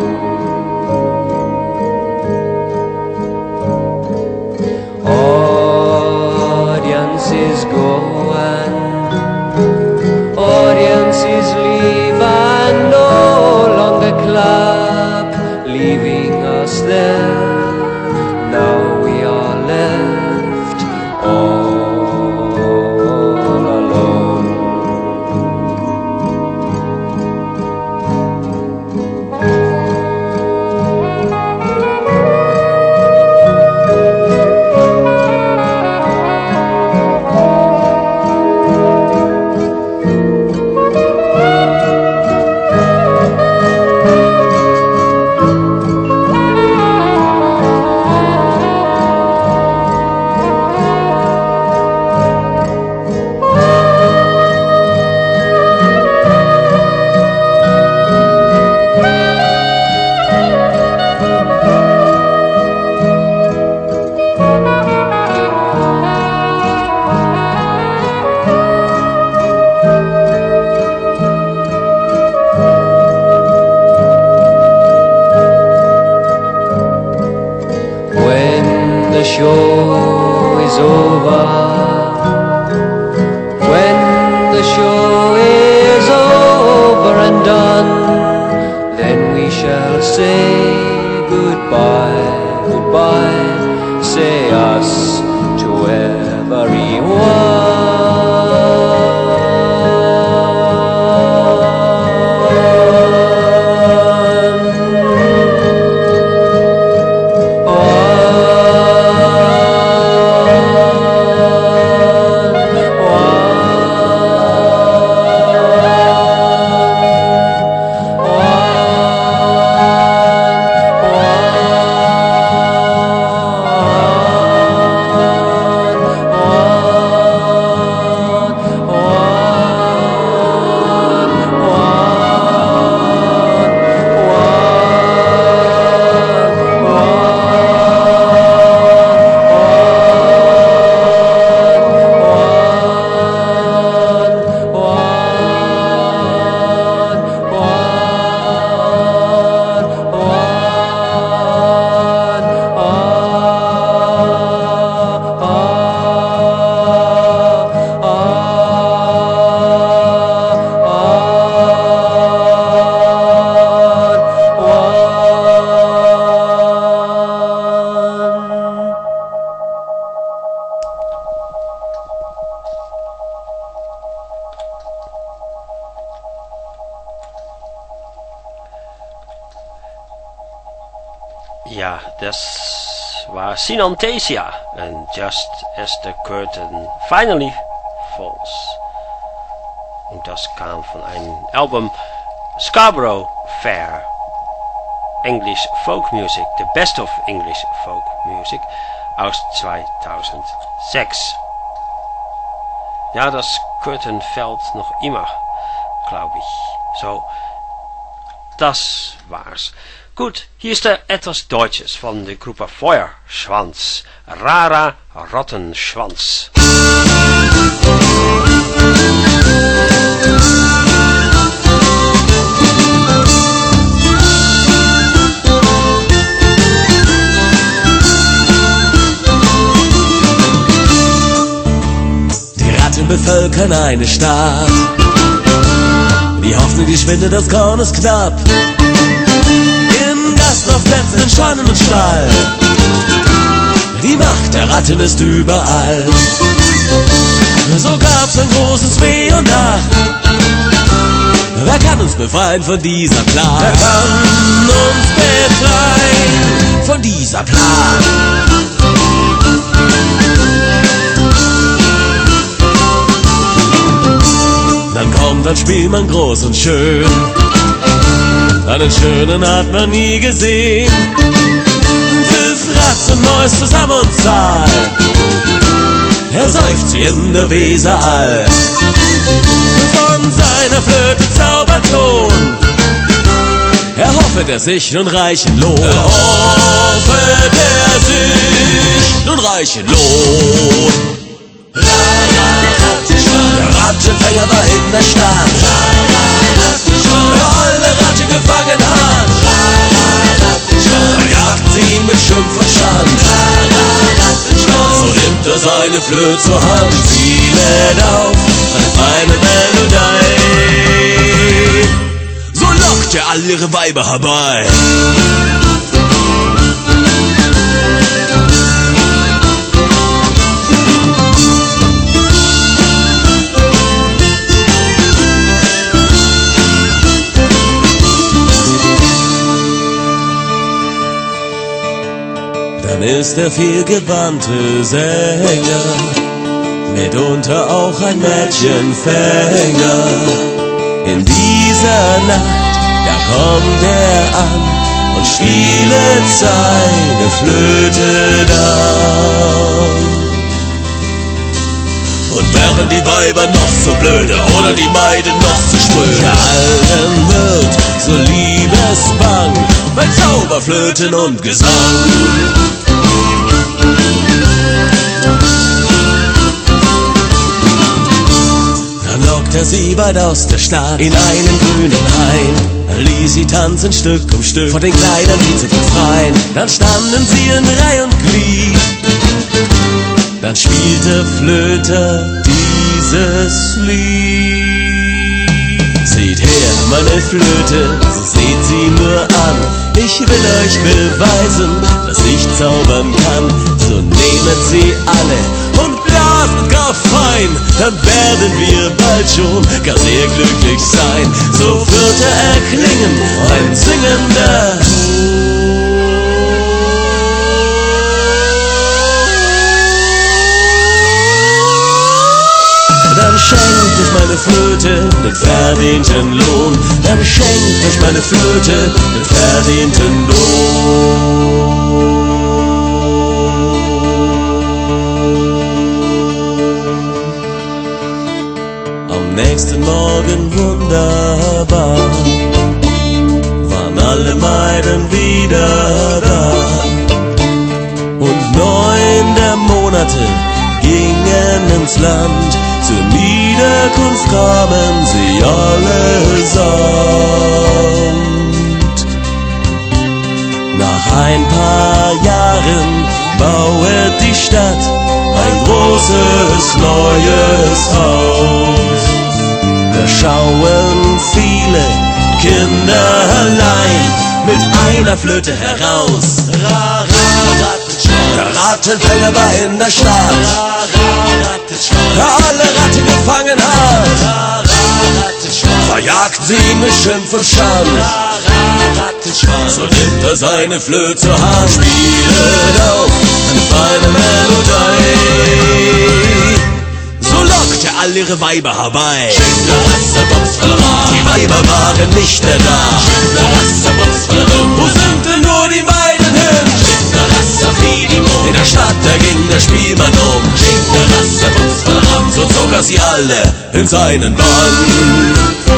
Audiences go and say goodbye, goodbye, say us to everyone. Ja, das war Synanthesia and Just as the Curtain Finally Falls. Und das kam von einem Album Scarborough Fair, English Folk Music, the Best of English Folk Music aus zweitausendsechs. Ja, das Curtain fällt noch immer, glaube ich. So, das war's. Gut, hier ist etwas Deutsches von der Gruppe Feuerschwanz. Rarer Rottenschwanz. Die Ratten bevölkern eine Stadt. Die Hoffnung, die Spinde, das Korn ist knapp. Auf Plätzen in Schwanen und Stall. Die Macht der Ratten ist überall. So gab's ein großes Weh und Ach. Wer kann uns befreien von dieser Plage? Wer kann uns befreien von dieser Plage? Dann kommt ein Spielmann groß und schön. Einen schönen hat man nie gesehen. Das Rad und Neues zusammen und Zahl. Er seufzt sie in der Weser all. Von seiner Flöte Zauberton. Er hoffet er sich nun reichen Lohn. Er hoffet er sich nun reichen Lohn. Der Rattenfänger war in der Stadt. Alle Ratte gefangen hat. Jagten sie ihn mit Schimpf und Schand. So nimmt er seine Flöte zur Hand, zielet auf eine feine Melodie. So lockt er all ihre Weiber herbei. Dann ist der vielgewandte Sänger, mitunter auch ein Mädchenfänger. In dieser Nacht, da kommt er an und spielet seine Flöte dann. Und wären die Weiber noch so blöde oder die Maiden noch so spröde, allen wird so liebesbang bei Zauberflöten und Gesang. Dann lockt er sie weit aus der Stadt in einen grünen Hain. Er ließ sie tanzen Stück um Stück vor den Kleidern, die zu befreien. Dann standen sie in Reih und Glied. Dann spielte Flöte dieses Lied. Zieht her, meine Flöte, so seht sie nur an. Ich will euch beweisen, dass ich zaubern kann. So nehmet sie alle und blaset gar fein. Dann werden wir bald schon gar sehr glücklich sein. So wird er erklingen, ein singender Ton. Dann schenkt euch meine Flöte den verdienten Lohn. Dann schenkt euch meine Flöte den verdienten Lohn. Am nächsten Morgen wunderbar waren alle Maiden wieder da. Und neun der Monate gingen ins Land. Zur Niederkunft kamen sie allesamt. Nach ein paar Jahren bauet die Stadt ein großes neues Haus. Da schauen viele Kinderlein mit einer Flöte heraus. Ra, ra, der Rattenfänger war in der Stadt, der alle Ratten gefangen hat, verjagt sie mit Schimpf und Schand. So nimmt er seine Flöte zur Hand, spielet auf eine feine Melodie. So lockt er all ihre Weiber herbei. Die Weiber waren nicht mehr da. Wo sind denn nur die Weiden hin? In der Stadt, da ging der Spielmann um. So zog er sie alle in seinen Bann.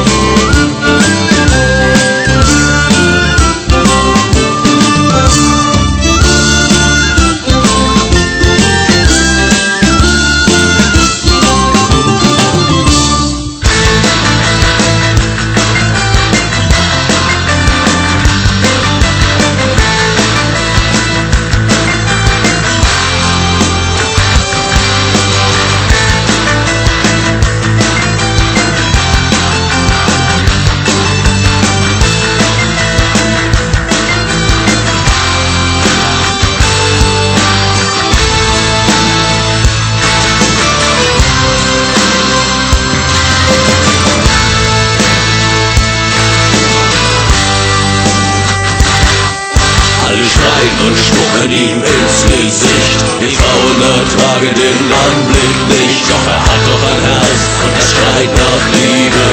Und spucken ihm ins Gesicht. Die Frauen ertragen den Anblick nicht, doch er hat doch ein Herz und er schreit nach Liebe.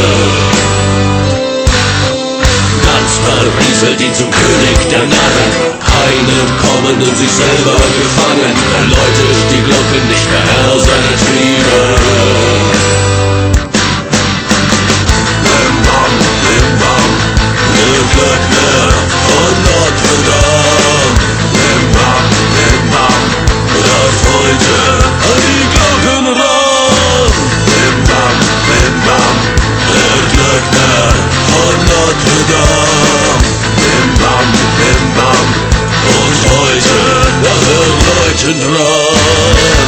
Ganz verrieselt ihn zum König der Narren. Keinem kommen in sich selber gefangen. Er läutet die Glocken nicht mehr Herr seiner Triebe. Bim bam, bim bam, der Glöckner von Notre Dame. Bim bam, bim bam, das heute an die Glocken ran. Bim bam, bim bam, der Glöckner von Notre Dame. Bim bam, bim bam, und heute nach den Leuten ran.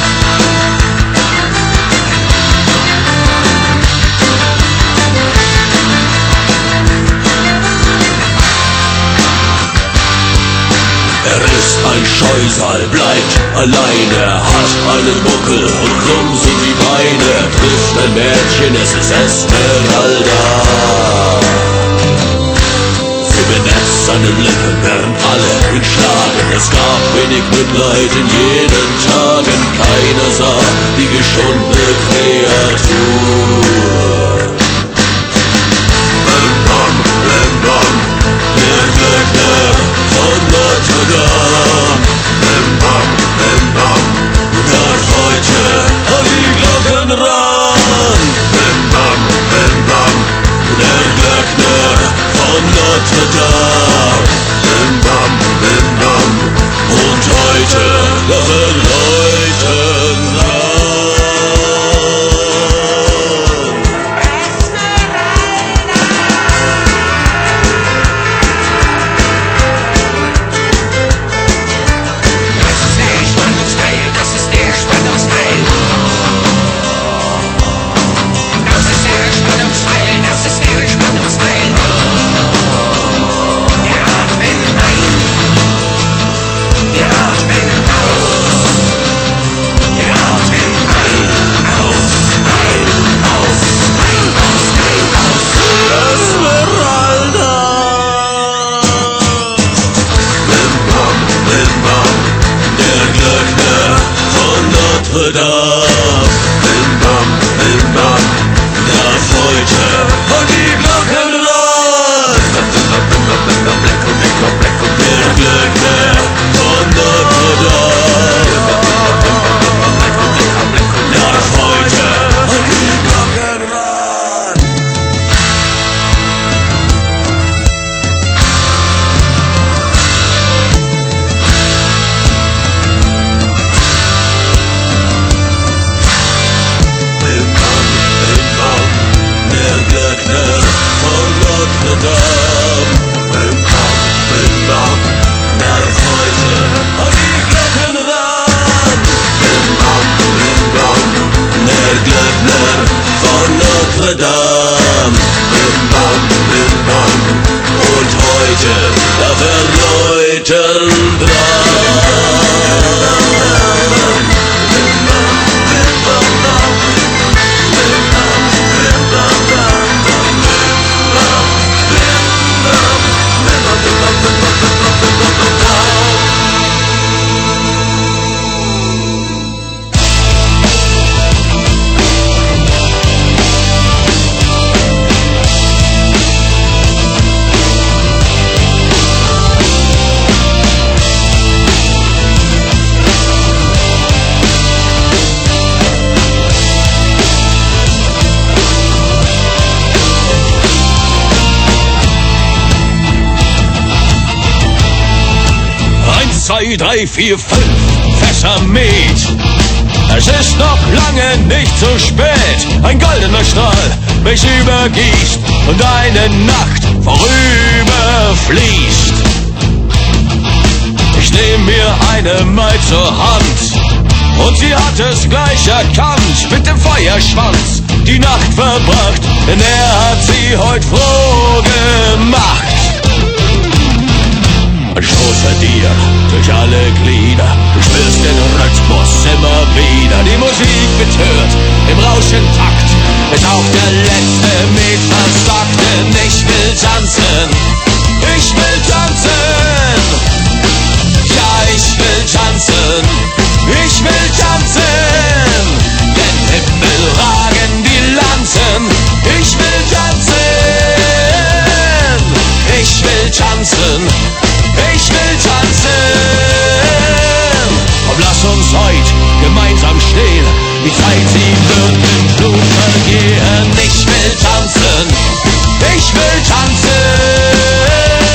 Ein Scheusal bleibt allein, er hat einen Buckel und krumm sind die Beine. Er trifft ein Mädchen, es ist Esmeralda. Sie benetzt seine Lippen, während alle ihn schlagen. Es gab wenig Mitleid in jenen Tagen, keiner sah die geschundene Kreatur. Bim bam, bim bam, der Glöckner von Notre Dame. Bim bam, bim bam, und heute an die Glocken ran. Bim bam, bim bam, der Glöckner von Notre Dame. Bim bam, bim bam, und heute nach den Leuten ran. Spannungsteil Notre Dame. Bim bam, bim bam, darf heute an die Glocken ran. Der Glöckner von Notre Dame darf heute an die Glocken ran. Bim bam, bim bam, der Glöckner von Notre Dame. Bim bam, bim bam, darf heute an die Glocken ran. Bim bam, bim bam, der Glöckner von Notre Dame. Bim bam, bim bam, und heute darf er läuten dran. Bim bam, bim bam, bam. Bim bam, bim bam, bam. Bim bam, bim bam, bim bam, bim bam, bim bam, bim bam, bim bam, bim bam. Eins, zwei, drei, vier, fünf Fässer Met. Es ist noch lange nicht so spät. Ein goldener Strahl mich übergießt und eine Nacht vorüberfließt. Ich nehm mir eine Maid zur Hand und sie hat es gleich erkannt. Mit dem Feuerschwanz die Nacht verbracht, denn er hat sie heut froh gemacht. Und stoße dir durch alle Glieder, du spürst den Rhythmus immer wieder. Die Musik betört im Rauschentakt, bis auch der letzte Meter sagt, denn ich will tanzen, ich will tanzen, ja ich will tanzen, ich will tanzen, denn im Himmel ragen die Lanzen, ich will tanzen, ich will tanzen. Ich will tanzen. Komm, lass uns heut gemeinsam stehen. Die Zeit, sie wird im Blut vergehen. Ich will tanzen. Ich will tanzen.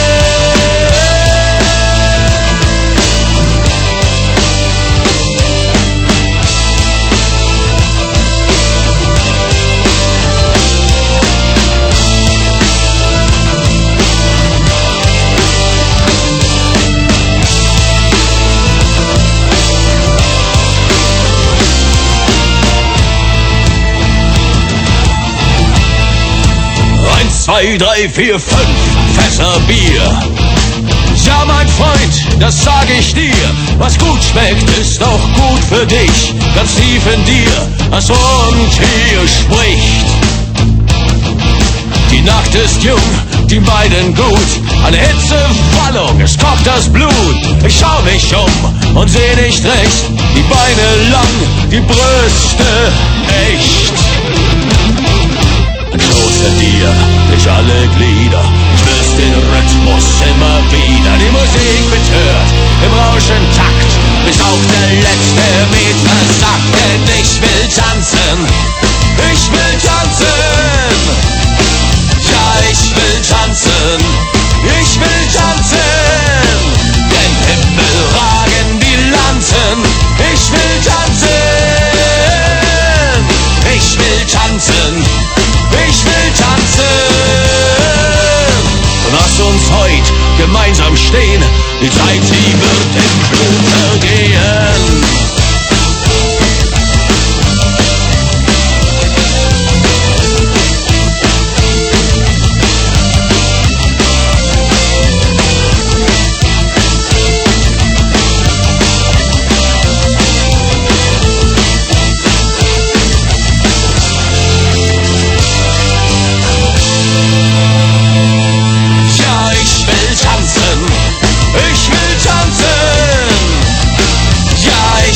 Zwei, drei, vier, fünf Fässer Bier. Ja, mein Freund, das sag ich dir. Was gut schmeckt, ist auch gut für dich. Ganz tief in dir, das Untier spricht. Die Nacht ist jung, die beiden gut. Eine Hitzewallung, es kocht das Blut. Ich schau mich um und seh nicht recht. Die Beine lang, die Brüste echt. Stoße dir durch alle Glieder, spürst den Rhythmus immer wieder. Die Musik betört im Rauschentakt, bis auch der letzte Meter sagt, denn ich will tanzen, ich will tanzen, ja ich will tanzen, ich will tanzen, denn im Himmel ragen die Lanzen, ich will tanzen, ich will tanzen. Ich will tanzen. Lass uns heut gemeinsam stehen. Die Zeit, sie wird im Blut vergehen. Ja,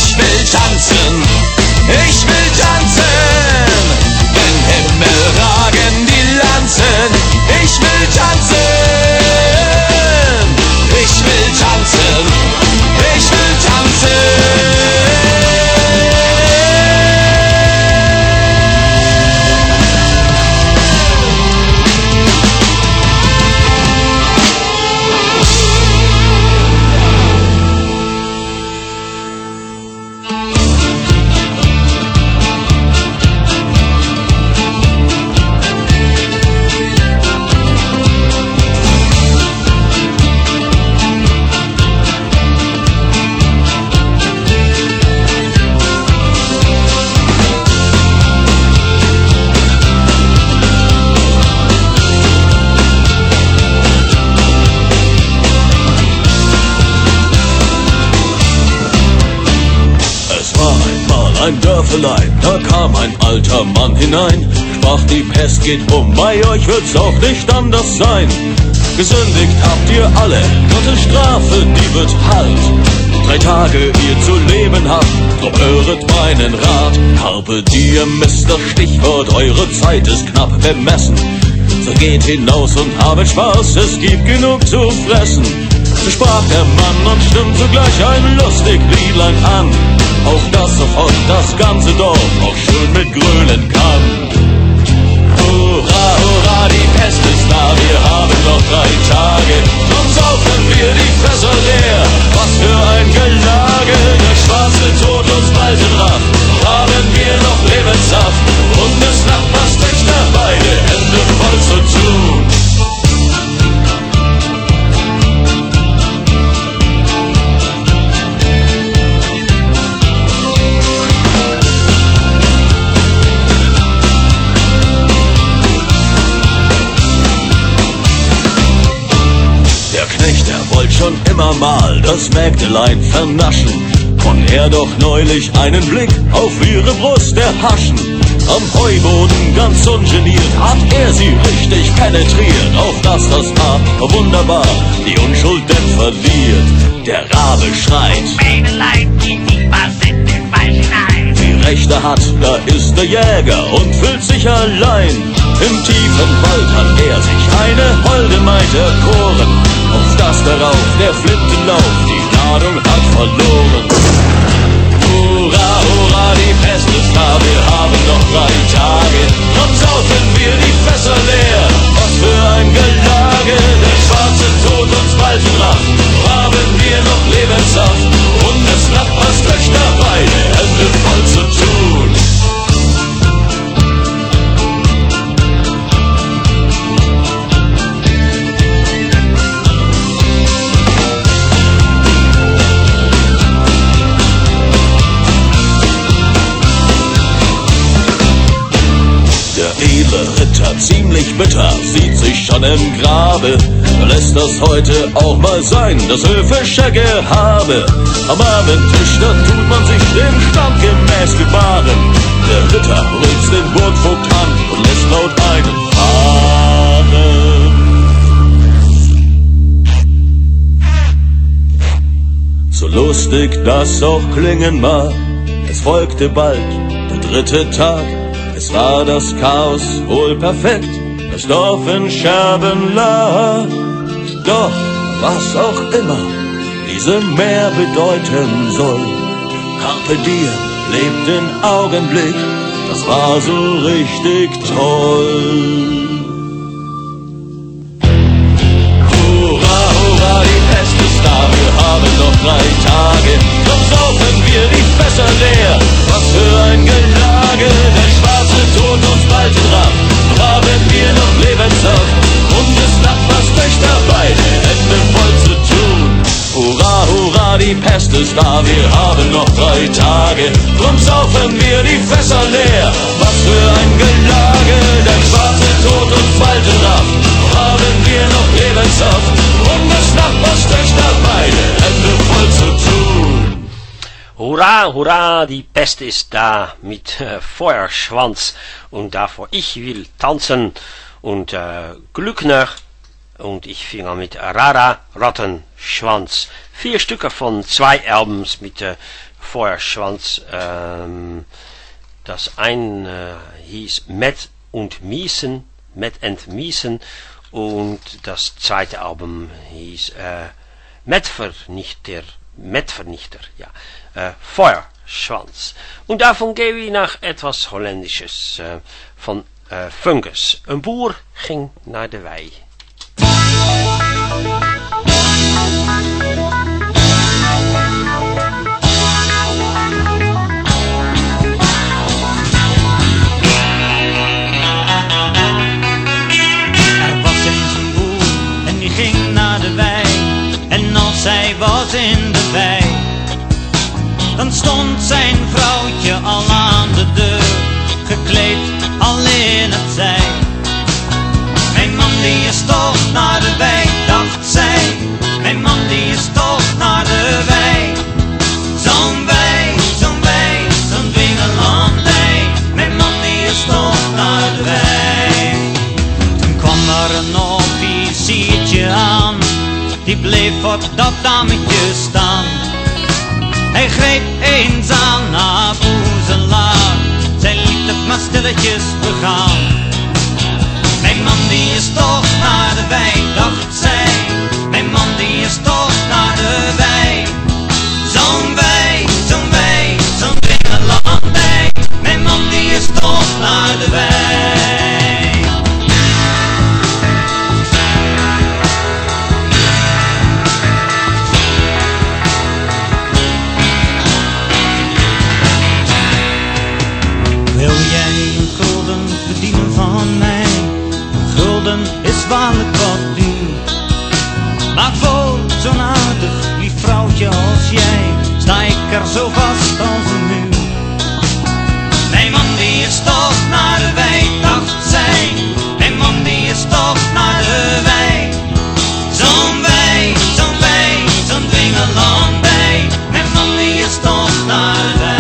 Staffelei, da kam ein alter Mann hinein, sprach, die Pest geht um, bei euch wird's auch nicht anders sein. Gesündigt habt ihr alle, Gottes Strafe, die wird halt. Drei Tage ihr zu leben habt, drum höret meinen Rat. Carpe diem ist das Stichwort, eure Zeit ist knapp bemessen. So geht hinaus und habet Spaß, es gibt genug zu fressen. Sprach der Mann und stimmt zugleich ein lustig Liedlein an, auf das sofort das ganze Dorf auch schön mit grölen kann. Hurra, hurra, die Pest ist da, wir haben noch drei Tage, drum saufen wir die Fässer leer. Was für ein Gelage, der schwarze Tod uns bald entrafft. Haben wir noch Lebenssaft und des Nachbars Töchter beide Hände voll zu tun. Schon immer mal das Mägdelein vernaschen, kon er doch neulich einen Blick auf ihre Brust erhaschen. Am Heuboden ganz ungeniert hat er sie richtig penetriert, auf dass das Paar wunderbar die Unschuld denn verliert. Der Rabe schreit, Mädelein, die was in den Wald hinein. Die Rechte hat, da ist der Jäger und fühlt sich allein. Im tiefen Wald hat er sich eine holde Maid erkoren, auf das darauf der Flintenlauf die Ladung hat verloren. Hurra, hurra, die Pest ist da, wir haben noch drei Tage, drum saufen wir die Fässer leer. Was für ein Gelage, der schwarze Tod uns bald entrafft. Haben wir noch Lebenssaft und des Nachbars Töchter beide Hände voll zu tun. Ritter, ziemlich bitter, sieht sich schon im Grabe. Lässt das heute auch mal sein, das höfische Gehabe. Am Abendtisch, da tut man sich dem Stand gemäß gebaren. Der Ritter rügt den Burgvogt an und lässt laut einen fahren. So lustig das auch klingen mag, es folgte bald der dritte Tag. Es war das Chaos wohl perfekt, das Dorf in Scherben lag. Doch was auch immer diese Meer bedeuten soll, Carpe diem, lebt den Augenblick, das war so richtig toll. Hurra, hurra, die Pest ist da, wir haben noch drei Tage, drum saufen wir die Fässer leer. Was für ein Gelage, der schwarze Tod uns bald entrafft. Haben wir noch Lebenssaft und des Nachbars Töchter beide Hände voll zu tun. Hurra, hurra, die Pest ist da, wir haben noch drei Tage, drum saufen wir die Fässer leer. Was für ein Gelage, der schwarze Tod uns bald entrafft. Haben wir noch Lebenssaft und des Nachbars Töchter beide Hände voll zu tun. Hurra, hurra, die Pest ist da mit äh, Feuerschwanz und davor ich will tanzen und äh, Glückner und ich fing an mit Rara Rattenschwanz. Vier Stücke von zwei Albums mit äh, Feuerschwanz. Ähm, das eine äh, hieß Met und Miesen, Met and Miesen und das zweite Album hieß äh, Metvernichter, Metvernichter, ja. Äh, Feuerschwanz. Und davon gebe ich nach etwas Holländisches äh, von äh, Fungus. Een boer ging naar de wei. Er was eens een boer en die ging naar de wei. En als hij was in de wei, dan stond zijn vrouwtje al aan de deur, gekleed al in het zij. Mijn man die is toch naar de wei, dacht zij. Mijn man die is toch naar de wei. Zo'n wei, zo'n wei, zo'n dwingeland. bleef op dat dametje staan. Hij greep eens aan naar boezelaar, zij liet het maar stilletjes begaan. Mijn man die is toch naar de wei, dacht zij. Mijn man die is toch naar de wei. Zo'n wei, zo'n wei, zo'n dwingeland wei. Mijn man die is toch naar de wei. Wil jij een gulden verdienen van mij? Een gulden is waarlijk wat duur. Maar voor zo'n aardig lief vrouwtje als jij sta ik er zo vast als een muur. Mijn man die is toch naar de wei, dacht zij. Mijn man die is toch naar de wei. Zo'n wei, zo'n wei, zo'n dwingeland wei. Mijn man die is toch naar de wei.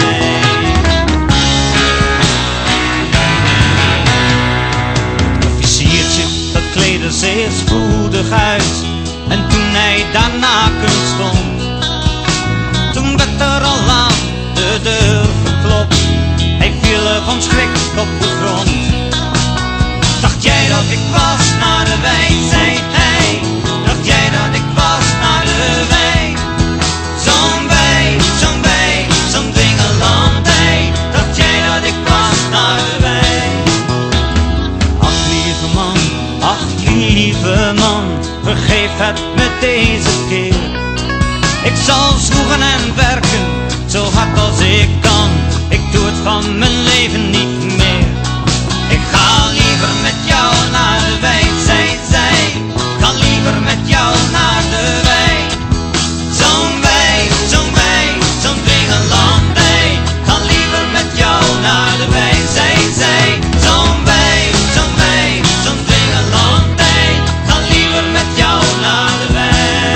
Kleedde zeer spoedig uit. En toen hij daar naken stond, toen werd er al aan de deur geklopt. Hij viel er van schrik op de grond. Dacht jij dat ik was naar de wei, zei hij. Dacht jij dat ik was naar de wei. Zo'n wei, zo'n wei, zo'n dwingeland wei. Dacht jij dat ik was naar de wei. Ach lieve man, ach lieve man, vergeef het me deze keer. Ik zal zwoegen en werken, zo hard als ik kan. Ik doe het van mijn leven niet meer. Ik ga liever met jou naar de wei, zei zij. Ga liever met jou naar de wei. Zo'n wei, zo'n wei, zo'n dwingeland wei. Ga liever met jou naar de wei, zei zij. Zo'n wei, zo'n wei, zo'n dwingeland wei. Ga liever met jou naar de wei.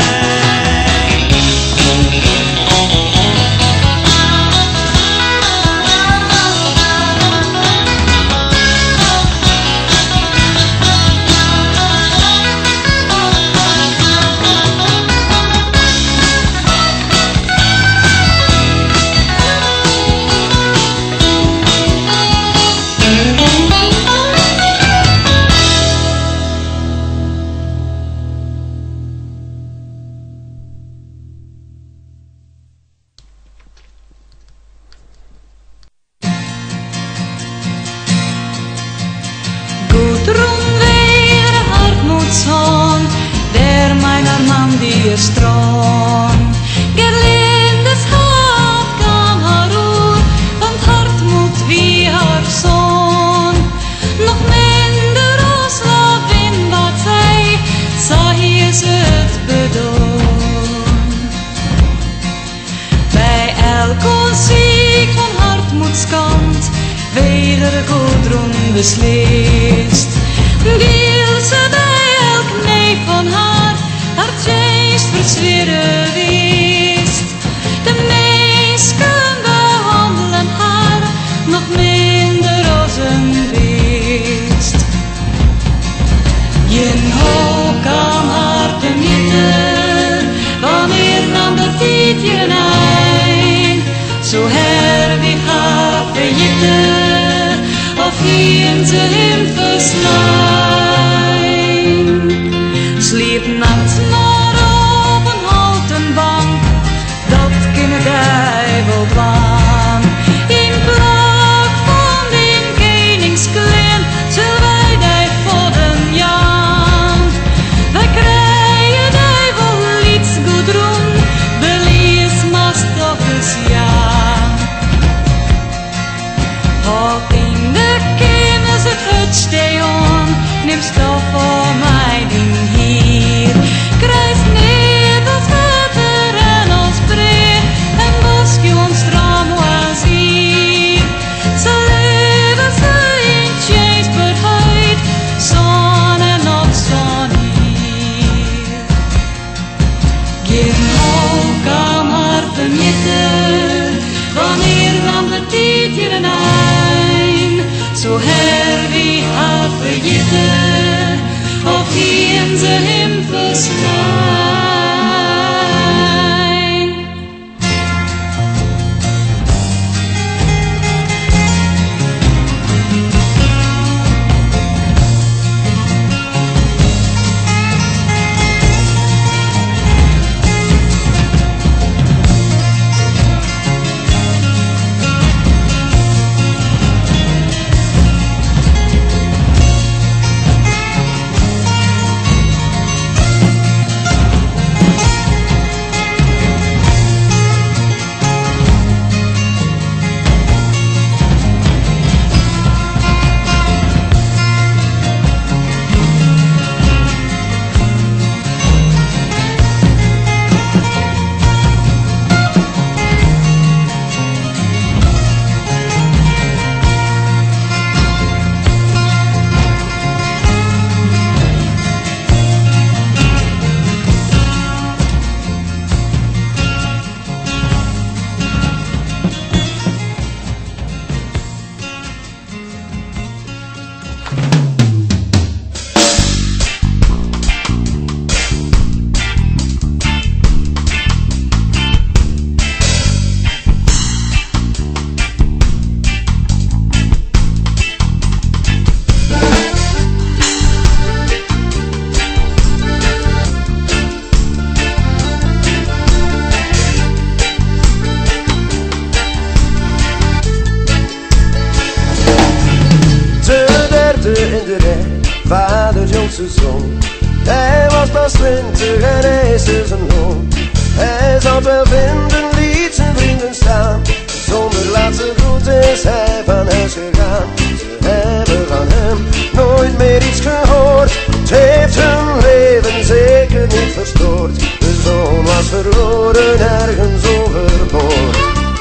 Gudrun weer Hartmutshorn, der meiner Mann die Stron. Gerlindes Haupt kam herur, und Hartmut wie haar Sohn. Noch minder Roslav in wat zij, zag je het bedoel. Bij elke ziek van Hartmuts kant, weder Gudrun beslist. Wil ze bij elk nee van haar, haar geest verzweren wist. De meisken behandelen haar nog minder als een beest. Je hoop kan haar te mieten, wanneer nam de tijd je ein. Zo her wie haar verjitten, of gingen ze hem verslaan. Sliep nachts maar op een houten bank, dat kunnen hij wel bang. In plak van die koningsklein, zullen wij die vodden jaan. Wij krijgen die wel iets goed doen, belies maar toch eens ja. Hop in de kennis het hutste on, neem stof voor mij ding hier. zijn zon. Hij was pas twintig en hij is dus een hond. Hij zal wel vinden, liet zijn vrienden staan. Zonder laatste groet is hij van huis gegaan. Ze hebben van hem nooit meer iets gehoord. Het heeft hun leven zeker niet verstoord. De zoon was verloren ergens overboord.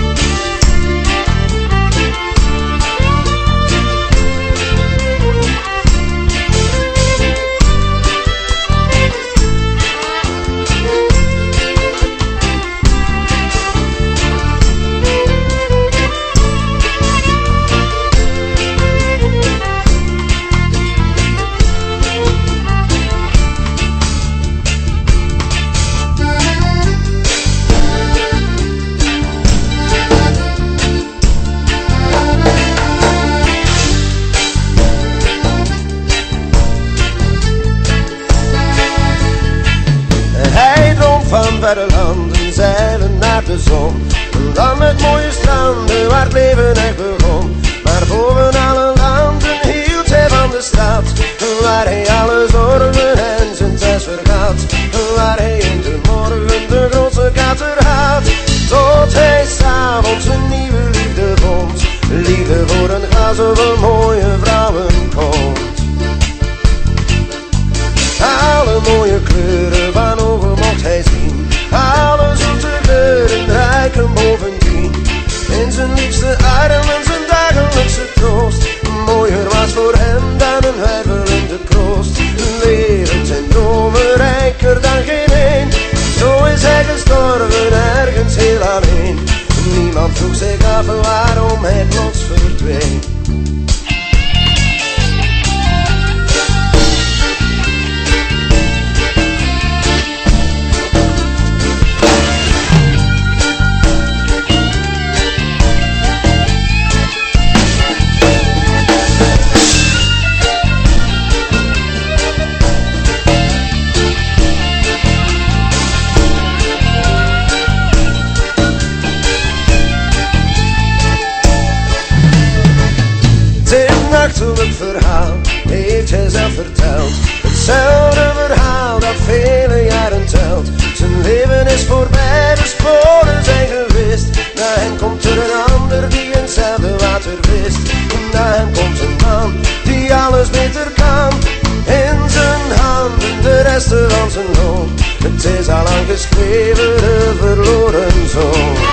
Van verre landen zeilen naar de zon. En dan met mooie stranden waar het leven echt begon. Maar boven alle landen hield hij van de straat, waar hij alle zorgen en zijn thuis vergaat. Waar hij in de morgen de grootste kater haat. Tot hij s'avonds een nieuwe liefde vond. Liefde voor een glas of een mooie vrouwenkomt. Alle mooie kleuren van ogen mocht hij zien. Alle zoete kleuren rijken bovendien. In zijn liefste armen zijn dagelijkse troost. Mooier was voor hem dan een huiverende kroost. Wereld zijn dromen rijker dan geen een. Zo is hij gestorven ergens heel alleen. Niemand vroeg zich af waarom hij plots verdween. Nachtelijk verhaal heeft hij zelf verteld. Hetzelfde verhaal dat vele jaren telt. Zijn leven is voorbij, de sporen zijn gewist. Na hem komt er een ander die in hetzelfde water vist. Na hem komt een man die alles beter kan. In zijn handen de resten van zijn loon. Het is al lang geschreven, de verloren zoon.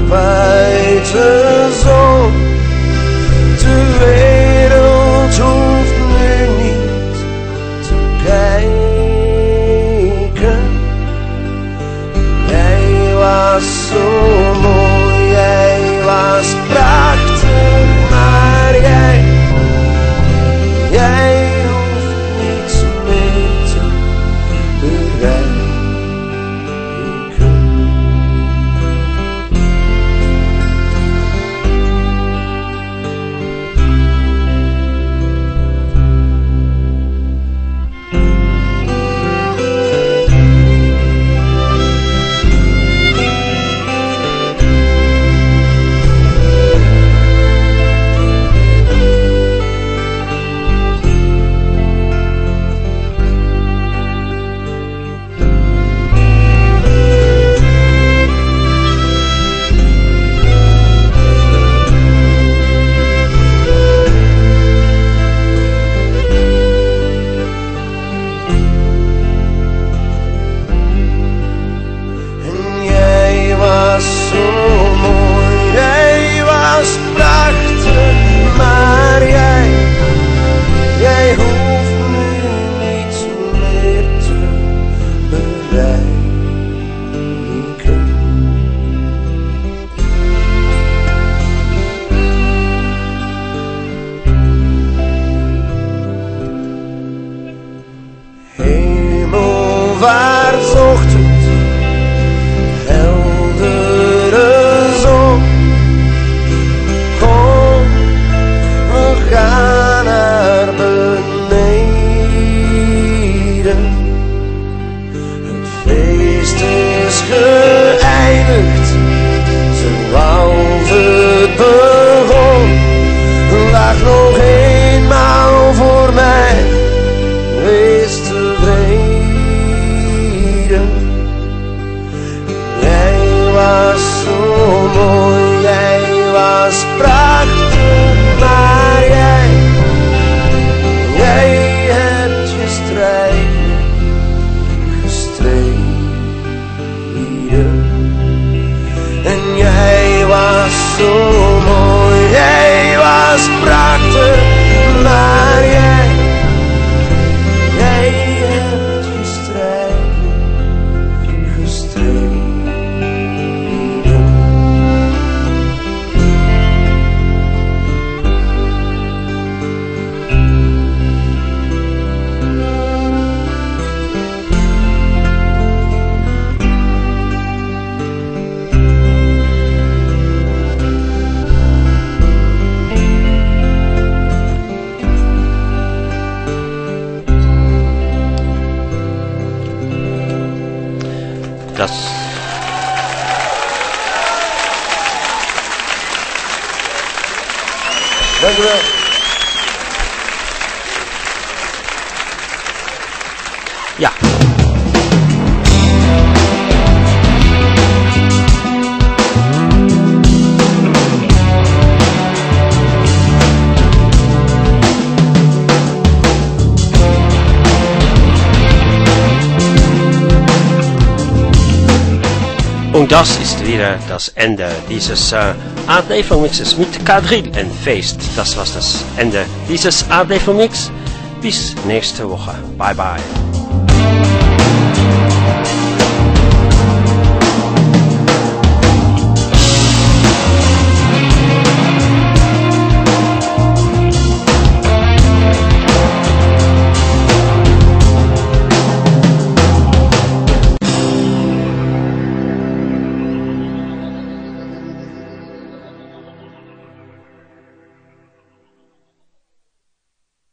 uit de zon. De wereld hoeft nu niet te kijken. Jij was zo mooi, jij was prachtig, maar jij, jij hoeft niets meer te bereiken. Hemelvaartsochtend, heldere zon. Kom, we gaan naar beneden. Het feest is geëindigd, zoals het begon. Lach nog eenmaal voor mij, wees tevreden. Jij was zo mooi, jij was prachtig, maar jij, jij hebt je strijd gestreden. En jij was zo mooi, jij was prachtig, maar jij, jij hebt je strijd gestreden. Das Dank u wel. Ja. Und das ist wieder das Ende dieses äh, Art Level Mixes mit Kadril und Feest. Das war das Ende dieses Art Level Mix. Bis nächste Woche. Bye bye.